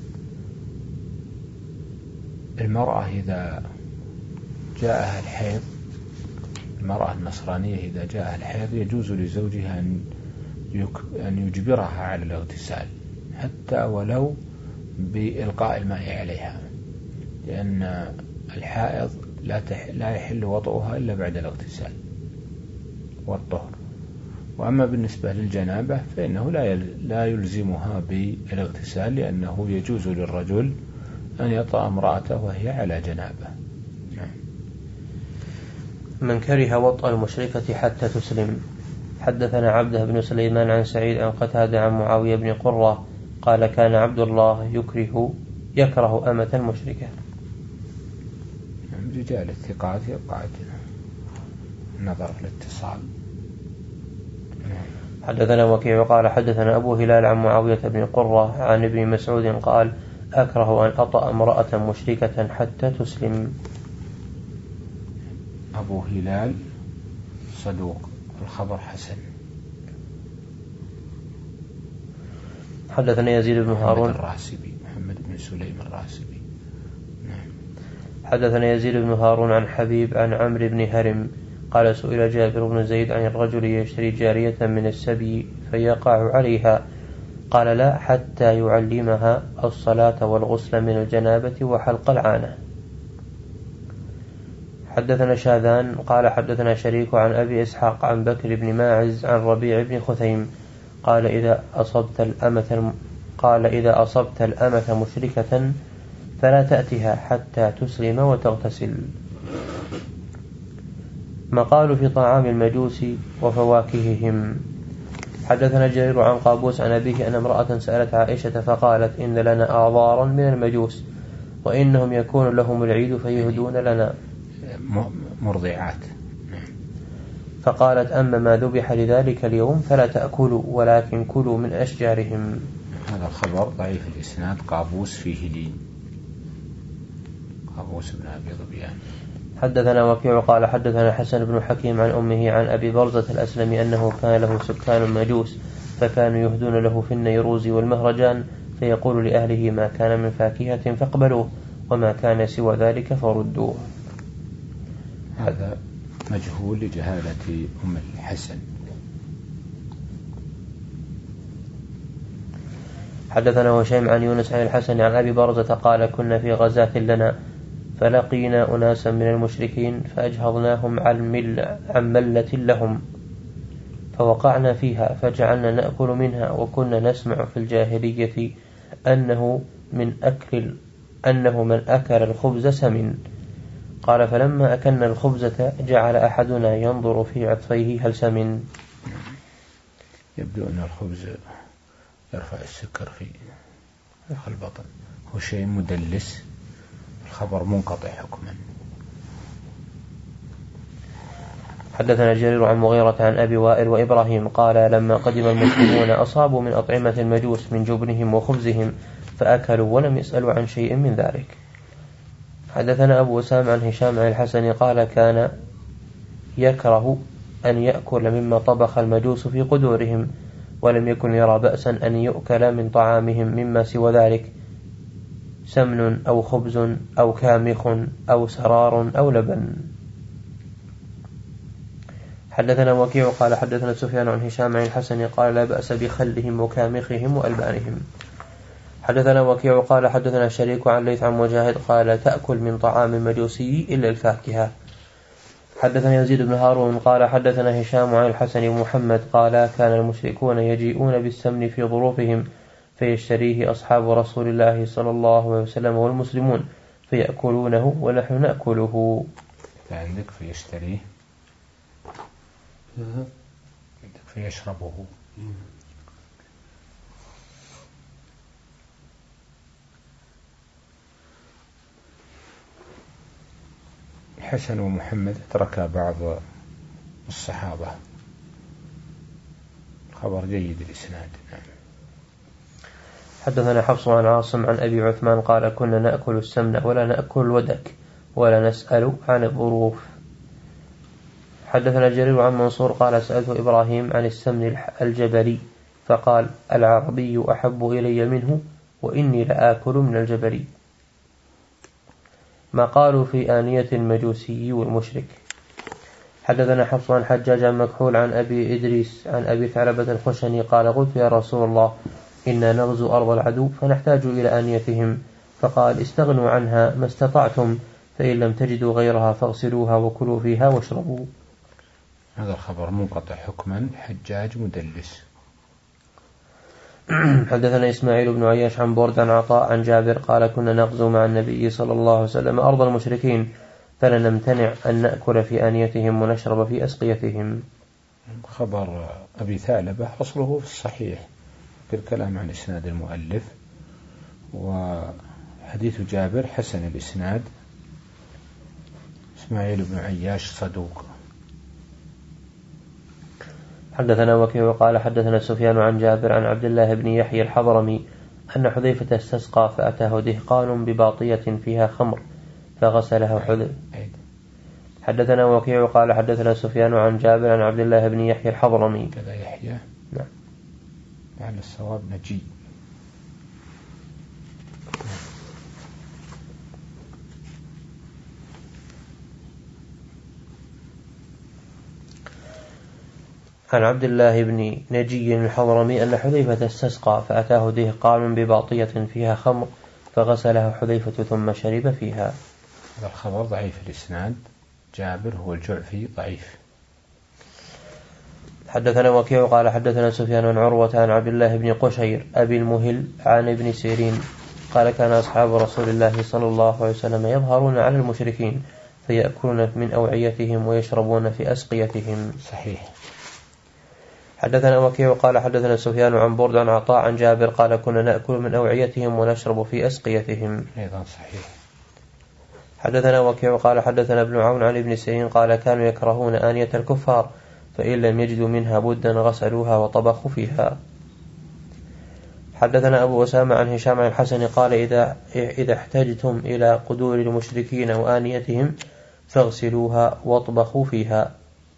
المرأة إذا جاءها الحيض، المرأة النصرانية إذا جاءها الحيض يجوز لزوجها أن أن يجبرها على الاغتسال حتى ولو بإلقاء الماء عليها، لأن الحائض لا لا يحل وطئها إلا بعد الاغتسال والطهر. وأما بالنسبة للجنابة فإنه لا لا يلزمها بالاغتسال، لأنه يجوز للرجل أن يطأ امرأته وهي على جنابة. من كره وطأ المشركة حتى تسلم. حدثنا عبده بن سليمان عن سعيد عن قتادة عن معاوية بن قرة قال كان عبد الله يكره يكره أمة مشركة. رجال الثقات يقعد نظر في الاتصال. حدثنا وكيع قال حدثنا أبو هلال عن معاوية بن قرة عن ابن مسعود قال أكره أن أطأ امرأة مشركة حتى تسلم. أبو هلال صدوق الخبر حسن. حدثنا يزيد بن هارون الراسبي محمد بن سليم الراسبي. حدثنا يزيد بن هارون عن حبيب عن عمرو بن هرم قال سئل جابر بن زيد عن الرجل يشتري جارية من السبي فيقع عليها قال لا حتى يعلمها الصلاة والغسل من الجنابة وحلق العانة. حدثنا شاذان قال حدثنا شريك عن أبي إسحاق عن بكر بن ماعز عن ربيع بن خثيم قال إذا أصبت الأمة قال إذا أصبت الأمة مشركة فلا تأتها حتى تسلم وتغتسل. مقال في طعام المجوس وفواكههم. حدثنا جرير عن قابوس عن أبيه أن امرأة سألت عائشة فقالت إن لنا أعذارا من المجوس وإنهم يكون لهم العيد فيهدون لنا مرضعات. فقالت أما ما ذبح لذلك اليوم فلا تأكلوا ولكن كلوا من أشجارهم. هذا الخبر ضعيف الإسناد. قابوس فيه لين، قابوس بن أبي ظبيان. حدثنا وكيع قال حدثنا حسن بن حكيم عن أمه عن أبي برزة الأسلمي أنه كان له سكان مجوس فكانوا يهدون له في النيروز والمهرجان فيقول لأهله ما كان من فاكهة فاقبلوه وما كان سوى ذلك فردوه. هذا مجهول لجهالة أم الحسن. حدثنا هشيم عن يونس عن الحسن عن أبي برزة قال كنا في غزاة لنا فلقينا أناسا من المشركين فأجهضناهم عن, مل عن ملة لهم فوقعنا فيها فجعلنا نأكل منها وكنا نسمع في الجاهلية أنه من أكل أنه من أكل الخبز سمن. قال فلما أكلنا الخبزة جعل أحدنا ينظر في عطفيه هل سمن. يبدو أن الخبز يرفع السكر في البطن. هو شيء مدلس، الخبر منقطع حكما. حدثنا جرير عن مغيرة عن أبي وائل وإبراهيم قال لما قدم المسلمون أصابوا من أطعمة المجوس من جبنهم وخبزهم فأكلوا ولم يسألوا عن شيء من ذلك. حدثنا أبو أسامة عن هشام عن الحسن قال كان يكره أن يأكل مما طبخ المجوس في قدورهم، ولم يكن يرى بأسا أن يؤكل من طعامهم مما سوى ذلك سمن أو خبز أو كامخ أو سرار أو لبن. حدثنا وكيع قال حدثنا سفيان عن هشام عن الحسن قال لا بأس بخلهم وكامخهم وألبانهم. حدثنا وكيع قال حدثنا شريك عن ليث عن مجاهد قال تأكل من طعام المجوسي إلا الفاكهة. حدثنا يزيد بن هارون قال حدثنا هشام عن الحسن بن محمد قال كان المشركون يجيئون بالسمن في ظروفهم فيشتريه أصحاب رسول الله صلى الله عليه وسلم والمسلمون فيأكلونه ونحن نأكله. عندك فيشتريه عندك فيشربه. الحسن ومحمد ترك بعض الصحابة. خبر جيد الإسناد. نعم. حدثنا حفص عن عاصم عن أبي عثمان قال كنا نأكل السمن ولا نأكل الودك ولا نسأل عن الظروف. حدثنا جرير عن منصور قال سألت إبراهيم عن السمن الجبلي فقال العربي أحب إلي منه وإني لآكل من الجبلي. ما قالوا في آنية المجوسي والمشرك. حدثنا حفص عن حجاج عن مكحول عن أبي إدريس عن أبي ثعلبة الخشني قال قلت يا رسول الله إنا نغزو أرض العدو فنحتاج إلى آنيتهم، فقال استغنوا عنها ما استطعتم فإن لم تجدوا غيرها فاغسلوها وكلوا فيها واشربوا. هذا الخبر منقطع حكما حجاج مدلس. حدثنا إسماعيل بن عياش عن برد عن عطاء عن جابر قال كنا نغزو مع النبي صلى الله عليه وسلم أرض المشركين فلا نمتنع أن نأكل في آنيتهم ونشرب في أسقيتهم. خبر أبي ثعلبة أصله في الصحيح بالكلام عن إسناد المؤلف، وحديث جابر حسن الإسناد. إسماعيل بن عياش صدوق. حدثنا وكيع قال حدثنا سفيان عن جابر عن عبد الله بن يحيى الحضرمي أن حذيفة استسقى فأتاه دهقان بباطية فيها خمر فغسلها حذيفة. حدثنا وكيع قال حدثنا سفيان عن جابر عن عبد الله بن يحيى الحضرمي. كذا يحيى. نعم. على الصواب نجي. عن عبد الله بن نجي الحضرمي أن حذيفة استسقى فأتاه دهقان بباطية فيها خمر فغسلها حذيفة ثم شرب فيها. هذا الخبر ضعيف الإسناد. جابر هو الجعفي ضعيف. حدثنا وكيع قال حدثنا سفيان عن عروة عن عبد الله بن قشير أبي المهل عن ابن سيرين قال كان أصحاب رسول الله صلى الله عليه وسلم يظهرون على المشركين فيأكلون من أوعيتهم ويشربون في أسقيتهم. صحيح. حدثنا وكيع قال حدثنا سفيان عن برد عن عطاء عن جابر قال كنا نأكل من أوعيتهم ونشرب في أسقيتهم. أيضا صحيح. حدثنا وكيع قال حدثنا ابن عون عن ابن سيرين قال كانوا يكرهون آنية الكفار فإن لم يجدوا منها بدا غسلوها وطبخوا فيها. حدثنا أبو أسامة عن هشام عن الحسن قال إذا, إذا احتجتم إلى قدور المشركين وآنيتهم فاغسلوها واطبخوا فيها.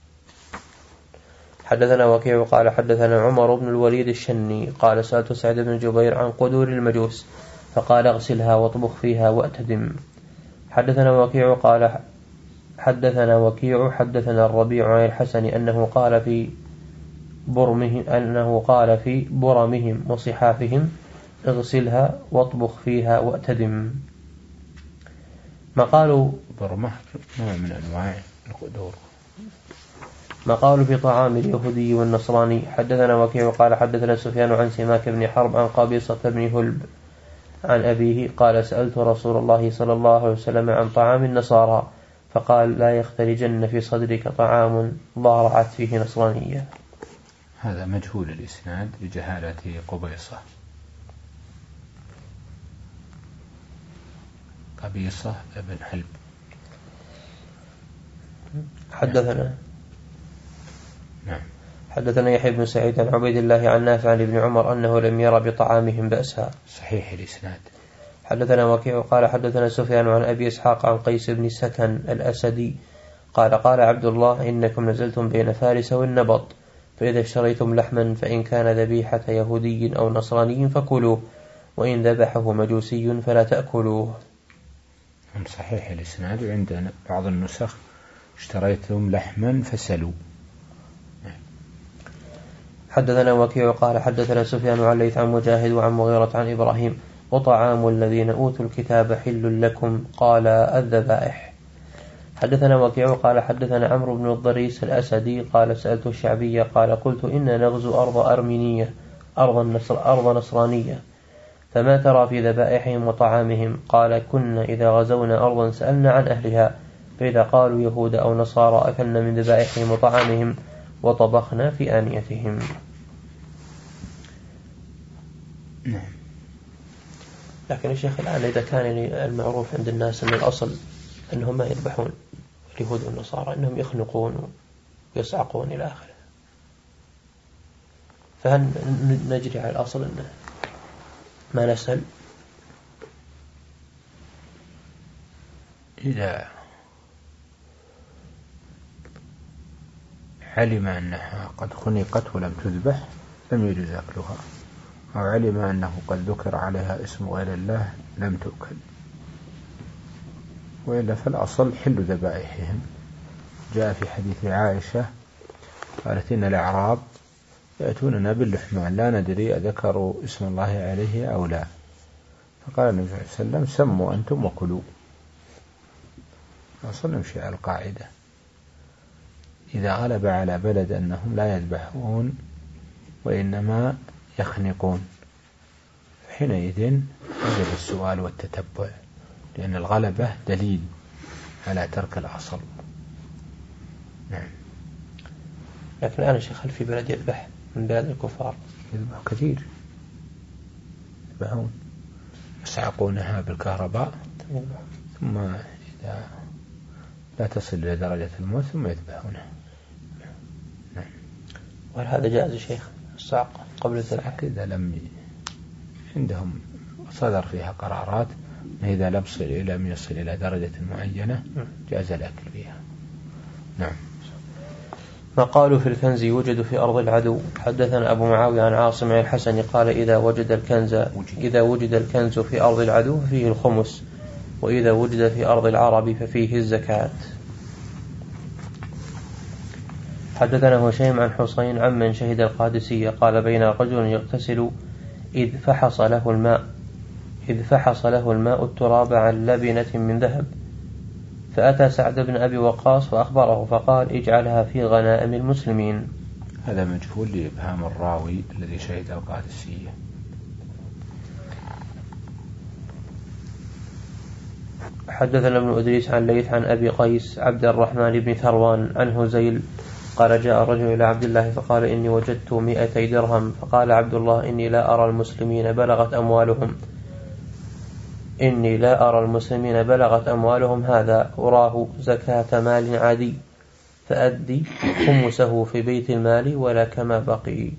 حدثنا وكيع قال حدثنا عمر بن الوليد الشني قال سألت سعد بن جبير عن قدور المجوس فقال اغسلها واطبخ فيها وأتدم. حدثنا وكيع قال حدثنا وكيع حدثنا الربيع عن الحسن أنه قال في برمهم أنه قال في برمهم وصحافهم اغسلها واطبخ فيها وأتدم. ما قالوا برمة نوع من أنواع القدور. ما قالوا في طعام اليهودي والنصراني. حدثنا وكيع قال حدثنا سفيان عن سماك بن حرب عن قبيصة بن هلب عن أبيه قال سألت رسول الله صلى الله عليه وسلم عن طعام النصارى فقال لا يختلجن في صدرك طعام ضارعت فيه نصرانية. هذا مجهول الإسناد لجهالة قبيصة. قبيصة ابن حلب. حدثنا نعم. حدثنا يحيى بن سعيد عن عبيد الله عن نافع عن ابن عمر أنه لم ير بطعامهم بأسا. صحيح الإسناد. حدثنا وكيع قال حدثنا سفيان عن أبي إسحاق عن قيس بن سكن الأسدي قال قال عبد الله إنكم نزلتم بين فارس والنبط، فإذا اشتريتم لحما فإن كان ذبيحة يهودي أو نصراني فكلوه، وإن ذبحه مجوسي فلا تأكلوه. من صحيح الإسناد. وعندنا بعض النسخ اشتريتم لحما فسلوا. حدثنا وكيع قال حدثنا سفيان عن ليث عن مجاهد وعن مغيرة عن إبراهيم وطعام الذين أوتوا الكتاب حل لكم قال الذبائح. حدثنا وكيع قال حدثنا عمرو بن الضريس الأسدي قال سألت الشعبي قال قلت إنا نغزو أرض أرمينية أرض, النصر أرض نصرانية فما ترى في ذبائحهم وطعامهم؟ قال كنا إذا غزونا أرضا سألنا عن أهلها، فإذا قالوا يهود أو نصارى أكلنا من ذبائحهم وطعامهم وطبخنا في آنيتهم. لكن الشيخ الآن إذا كان المعروف عند الناس أن الأصل أنهم ما يذبحون اليهود والنصارى، أنهم يخنقون ويصعقون إلى آخره، فهل نجري على الأصل أنه ما نسأل؟ إذا علم أنها قد خنقت ولم تذبح لم يجوز أكلها، أو علم أنه قد ذكر عليها اسم غير الله لم تؤكل، وإلا فالأصل حل ذبائحهم. جاء في حديث عائشة قالت إن الأعراب يأتوننا باللحمان لا ندري أذكروا اسم الله عليه أو لا، فقال النبي صلى الله عليه وسلم سموا أنتم وكلوا. أصل نمشي على القاعدة إذا غلب على بلد أنهم لا يذبحون وإنما يخنقون، حينئذ يجب السؤال والتتبع، لأن الغلبة دليل على ترك الأصل. نعم. لكن الآن الشيخ هل في بلد يذبح من بلاد الكفار؟ يذبح كثير، يذبحون يصعقونها بالكهرباء ثم إذا لا تصل إلى درجة الموت ثم يذبحونها. نعم. وهل هذا جائز شيخ الصعق قبل الذبح؟ إذا لم عندهم صدر فيها قرارات إذا لم يصل إلى لم يصل إلى درجة معينة جاز الأكل فيها. نعم. ما قالوا في الكنز يوجد في أرض العدو. حدثنا أبو معاوية عن عاصم عن الحسن قال إذا وجد الكنز إذا وجد الكنز في أرض العدو ففيه الخمس، وإذا وجد في أرض العرب ففيه الزكاة. حدثنا هشيم عن حسين عمن شهد القادسية قال بين رجل يغتسل إذ فحص له الماء إذ فحص له الماء التراب عن لبنة من ذهب، فأتى سعد بن أبي وقاص فأخبره فقال اجعلها في غنائم المسلمين. هذا مجهول لإبهام الراوي الذي شهد القادسية. حدثنا ابن أدريس عن ليث عن أبي قيس عبد الرحمن بن ثروان عن هزيل قال جاء الرجل إلى عبد الله فقال إني وجدت مئتي درهم، فقال عبد الله إني لا أرى المسلمين بلغت أموالهم إني لا أرى المسلمين بلغت أموالهم هذا، أراه زكاة مال عادي، فأدي خمسه في بيت المال ولا كما بقي.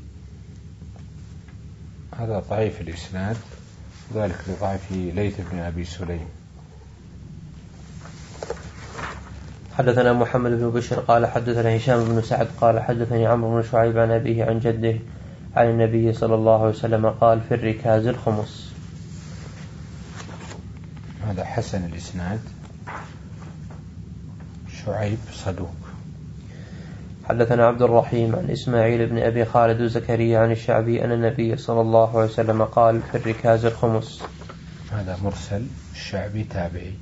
هذا ضعيف الإسناد، ذلك لضعف ليث بن أبي سليم. حدثنا محمد بن بشر قال حدثنا هشام بن سعد قال حدثني عمرو بن شعيب عن أبيه عن جده عن النبي صلى الله عليه وسلم قال في الركاز الخمس. هذا حسن الإسناد، شعيب صدوق. حدثنا عبد الرحيم عن إسماعيل بن أبي خالد وزكريا عن الشعبي أن النبي صلى الله عليه وسلم قال في الركاز الخمس. هذا مرسل، الشعبي تابعي.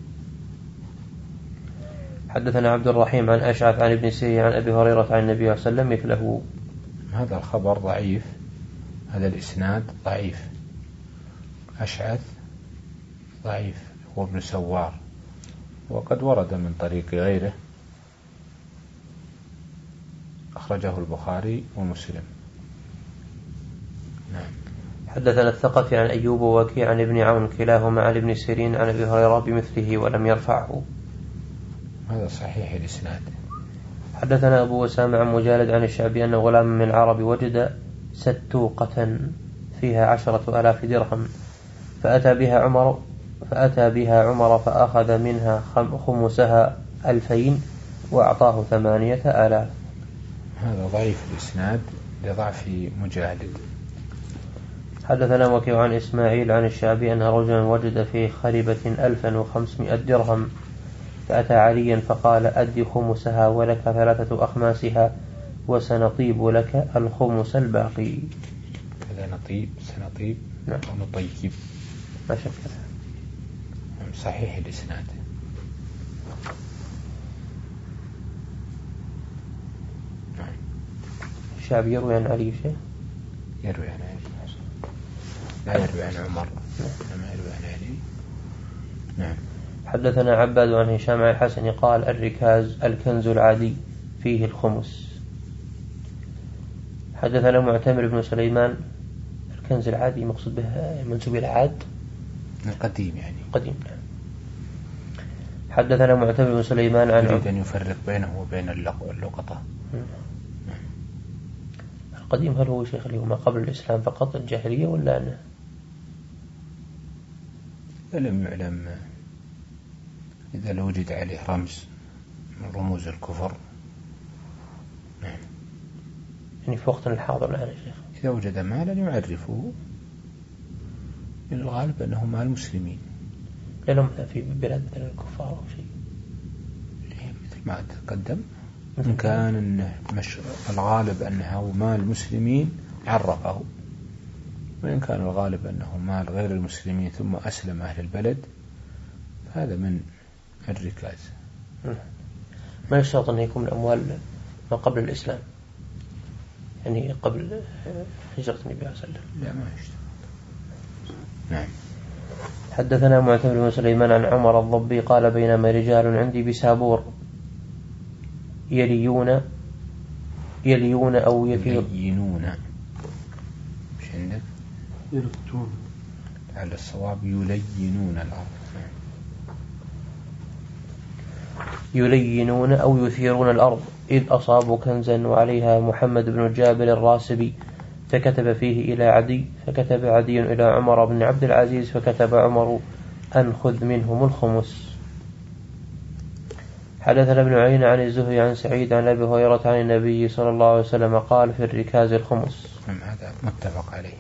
حدثنا عبد الرحيم عن أشعث عن ابن سيرين عن أبي هريرة عن النبي صلى الله عليه وسلم مثله. هذا الخبر ضعيف، هذا الإسناد ضعيف. أشعث ضعيف هو ابن سوار، وقد ورد من طريق غيره أخرجه البخاري ومسلم. نعم. حدثنا الثقفي عن أيوب ووكيع عن ابن عون كلاهما عن ابن سيرين عن أبي هريرة بمثله ولم يرفعه. هذا صحيح الإسناد. حدثنا أبو أسامة عن مجالد عن الشعبي أن غلام من العرب وجد ستوقة فيها عشرة آلاف درهم فأتى بها عمر فأتى بها عمر فأخذ منها خمسها ألفين وأعطاه ثمانية آلاف. هذا ضعيف الإسناد لضعف مجالد. حدثنا وكيع عن إسماعيل عن الشعبي أن رجلا وجد في خربة ألفا وخمسمائة درهم فأتى عليا فقال أد خمسها ولك ثلاثة أخماسها وسنطيب لك الخمس الباقي. هذا نطيب سنطيب نعم. ونطيب ما شك. صحيح الإسناد. نعم. الشعبي يروي عن علي شيء؟ يروي عن علي لا يروي عن عمر. نعم. ما يروي عن علي. نعم. حدثنا عباد عن هشام عن الحسن قال الركاز الكنز العادي فيه الخمس. حدثنا معتمر بن سليمان. الكنز العادي مقصود به منسوب إلى عاد القديم يعني قديم. حدثنا معتمر بن سليمان عن يريد أن يفرق بينه وبين اللقطة. القديم هل هو شيخ اللي هو ما قبل الإسلام فقط الجاهلية ولا أنه لم يعلم إذا لو وجد عليه رمز من رموز الكفر. نعم. يعني في وقتنا الحاضر الآن يا شيخ إذا وجد مالا يعرفه من الغالب أنه مال المسلمين لأنهم في بلاد مثل الكفار أو شيء مثل ما تقدم. إن كان الغالب أنه مال المسلمين عرفه، وإن كان الغالب أنه مال غير المسلمين ثم أسلم أهل البلد هذا من الركاز. ما يشترط أن يكون الأموال ما قبل الإسلام يعني قبل هجرة النبي صلى الله عليه وسلم. لا ما يشترط. نعم. حدثنا معتمر بن سليمان عن عمر الضبي قال بينما رجال عندي بسابور يليون يليون أو يلينون مش عندك يلتون على الصواب يلينون الأرض. يلينون أو يثيرون الأرض إذ أصابوا كنزا وعليها محمد بن جابر الراسبي فكتب فيه إلى عدي فكتب عدي إلى عمر بن عبد العزيز فكتب عمر أن خذ منهم الخمس. حدثنا ابن عيينة عن الزهري عن سعيد عن أبي هريرة عن النبي صلى الله عليه وسلم قال في الركاز الخمس. هذا متفق عليه.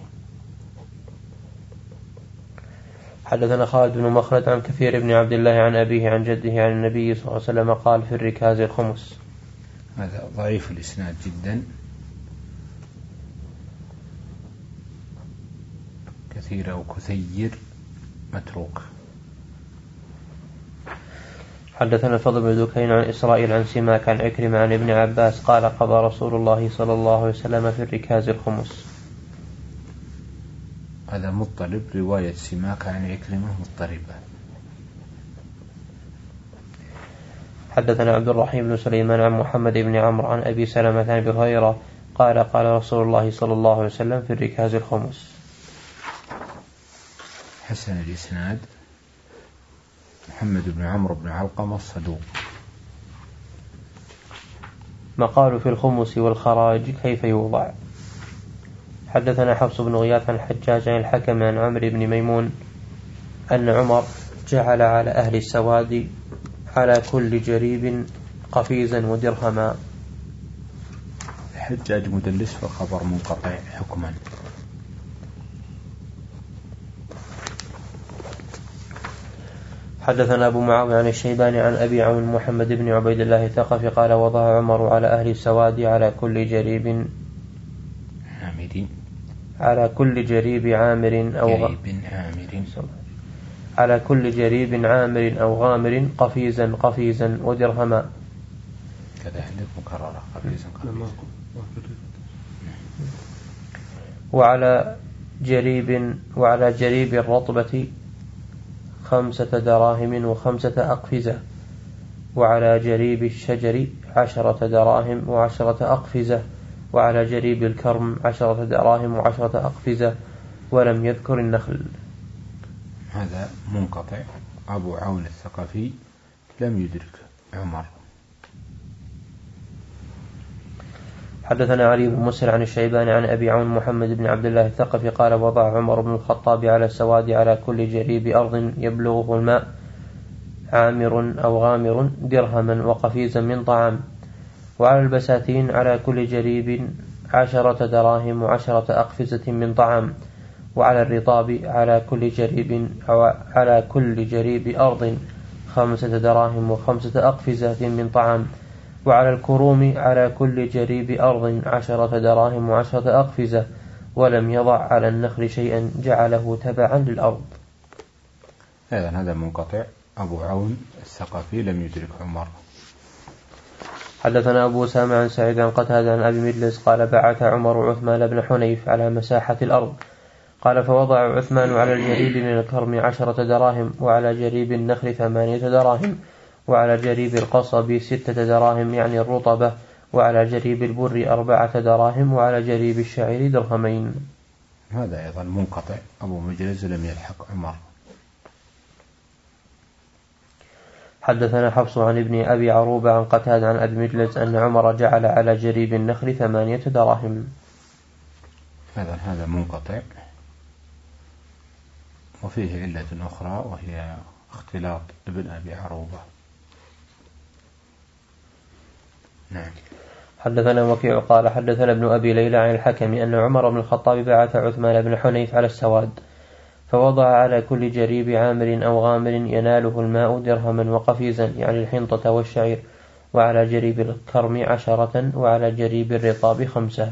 حدثنا خالد بن مخلد عن كثير بن عبد الله عن أبيه عن جده عن النبي صلى الله عليه وسلم قال في الركاز الخمس. هذا ضعيف الإسناد جدا. كثير أو كثير متروك. حدثنا الفضل بن دكين عن إسرائيل عن سماك عن عكرمة عن ابن عباس قال قضى رسول الله صلى الله عليه وسلم في الركاز الخمس. هذا مضطرب. رواية سماك عن عكرمة مضطربة. حدثنا عبد الرحيم بن سليمان عن محمد بن عمرو عن أبي سلمة عن أبي هريرة قال قال رسول الله صلى الله عليه وسلم في الركاز الخمس. حسن الإسناد. محمد بن عمرو بن علقمة الصدوق. مقال في الخمس والخراج كيف يوضع. حدثنا حفص بن غياث عن الحجاج عن الحكم عن عمرو بن ميمون أن عمر جعل على أهل السواد على كل جريب قفيزا ودرهما. الحجاج مدلس فخبر منقطع حكما. حدثنا أبو معاوية عن الشيباني عن أبي عون محمد بن عبيد الله الثقفي قال وضع عمر على أهل السواد على كل جريب عامر على كل جريب عامر أو جريب عامر على كل جريب عامر أو غامر قفيزا قفيزا ودرهما. كذا عندك مكررة قفيزا قفيزا. وعلى جريب وعلى جريب الرطبة خمسة دراهم وخمسة أقفزة وعلى جريب الشجر عشرة دراهم وعشرة أقفزة وعلى جريب الكرم عشرة دراهم وعشرة أقفزة ولم يذكر النخل. هذا منقطع. أبو عون الثقفي لم يدرك عمر. حدثنا علي بن مسهر عن الشيباني عن أبي عون محمد بن عبد الله الثقفي قال وضع عمر بن الخطاب على السواد على كل جريب أرض يبلغه الماء عامر أو غامر درهما وقفيزا من طعام، وعلى البساتين على كل جريب عشرة دراهم وعشرة أقفزة من طعام، وعلى الرطاب على كل جريب أو على كل جريب أرض خمسة دراهم وخمسة أقفزة من طعام، وعلى الكروم على كل جريب أرض عشرة دراهم وعشرة أقفزة، ولم يضع على النخل شيئا جعله تبعا للأرض. هذا هذا منقطع. أبو عون الثقفي لم يدرك عمر. حدثنا أبو أسامة عن سعيد عن قتادة عن أبي مجلس قال بعث عمر عثمان بن حنيف على مساحة الأرض، قال فوضع عثمان على الجريب من الكرم عشرة دراهم، وعلى جريب النخل ثمانية دراهم، وعلى جريب القصب ستة دراهم يعني الرطبة، وعلى جريب البر أربعة دراهم، وعلى جريب الشعير درهمين. هذا أيضا منقطع. أبو مجلس لم يلحق عمر. حدثنا حفص عن ابن أبي عروبة عن قتادة عن أبي مجلس أن عمر جعل على جريب النخل ثمانية دراهم. هذا هذا منقطع، وفيه علة أخرى وهي اختلاط ابن أبي عروبة. نعم. حدثنا وكيع قال حدثنا ابن أبي ليلى عن الحكم أن عمر بن الخطاب بعث عثمان بن حنيف على السواد فوضع على كل جريب عامر أو غامر يناله الماء درهما وقفيزا يعني الحنطة والشعير، وعلى جريب الكرم عشرة، وعلى جريب الرطاب خمسة.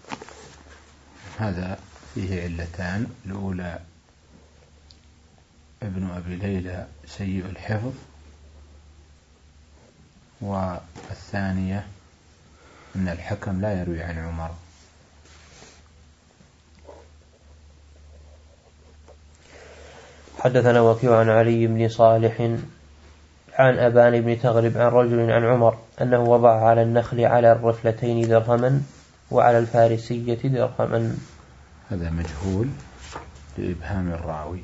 هذا فيه علتان. الأولى ابن أبي ليلى سيء الحفظ، والثانية أن الحكم لا يروي عن عمر. حدثنا وكيع عن علي بن صالح عن أبان بن تغلب عن رجل عن عمر أنه وضع على النخل على الرفلتين درهما وعلى الفارسية درهما. هذا مجهول لإبهام الراوي.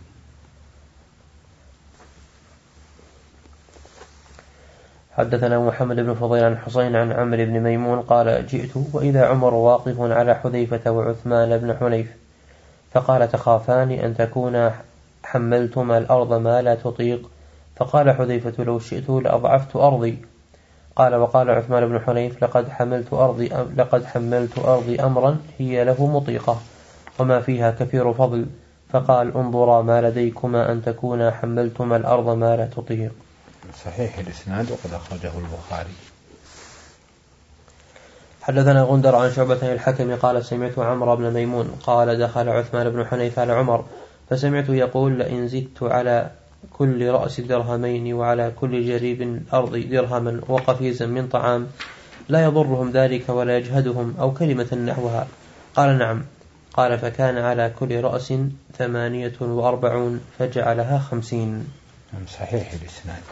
حدثنا محمد بن فضيل عن حسين عن عمرو بن ميمون قال جئت وإذا عمر واقف على حذيفة وعثمان بن حنيف فقال تخافان أن تكون حملتما الأرض ما لا تطيق، فقال حذيفة لو شئت لأضعفت أرضي. قال وقال عثمان بن حنيف لقد حملت أرضي لقد حملت أرضي أمرا هي له مطيقة وما فيها كثير فضل، فقال انظرا ما لديكما أن تكون حملتما الأرض ما لا تطيق. صحيح الإسناد وقد أخرجه البخاري. حدثنا غندر عن شعبة الحكم قال سمعت عمرو بن ميمون قال دخل عثمان بن حنيف على عمر فسمعت يقول لئن زدت على كل رأس درهمين وعلى كل جريب الأرض درهما وقفيزا من طعام لا يضرهم ذلك ولا يجهدهم أو كلمة نحوها. قال نعم. قال فكان على كل رأس ثمانية وأربعون فجعلها خمسين. صحيح الإسناد.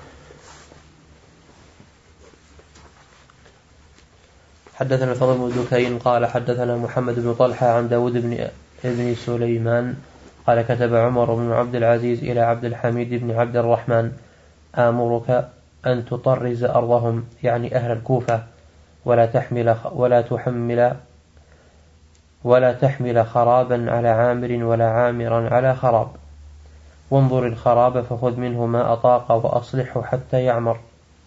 حدثنا الفضل بن دكين قال حدثنا محمد بن طلحة عن داود بن ابن سليمان قال كتب عمر بن عبد العزيز إلى عبد الحميد بن عبد الرحمن آمرك أن تطرز أرضهم يعني أهل الكوفة ولا تحمل ولا تحمل ولا تحمل خرابا على عامر ولا عامرا على خراب، وانظر الخراب فخذ منه ما أطاق وأصلحه حتى يعمر،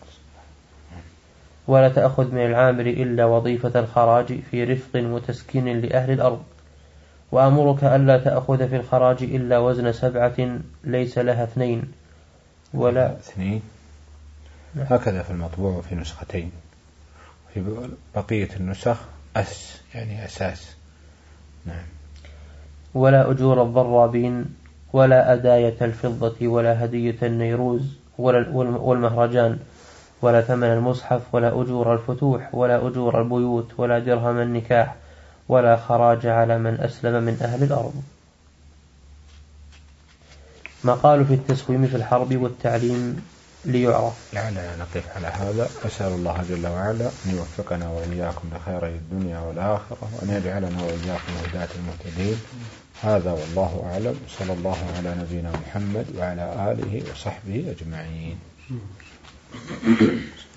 ولا تأخذ من العامر إلا وظيفة الخراج في رفق وتسكين لأهل الأرض، وأمرك ألا تأخذ في الخراج إلا وزن سبعة ليس لها اثنين ولا اثنين. هكذا في المطبوع في نسختين، في بقية النسخ أس يعني أساس. نعم. ولا أجور الضرابين ولا أداية الفضة ولا هدية النيروز ولا والمهرجان ولا ثمن المصحف ولا أجور الفتوح ولا أجور البيوت ولا درهم النكاح ولا خراج على من أسلم من أهل الأرض. ما قالوا في التسويم في الحرب والتعليم ليعرف. لعلنا نقف على هذا. أسأل الله جل وعلا أن يوفقنا وإياكم لخير الدنيا والآخرة، وأن يجعلنا وإياكم هداة المهتدين. هذا والله أعلم. صلى الله على نبينا محمد وعلى آله وصحبه أجمعين.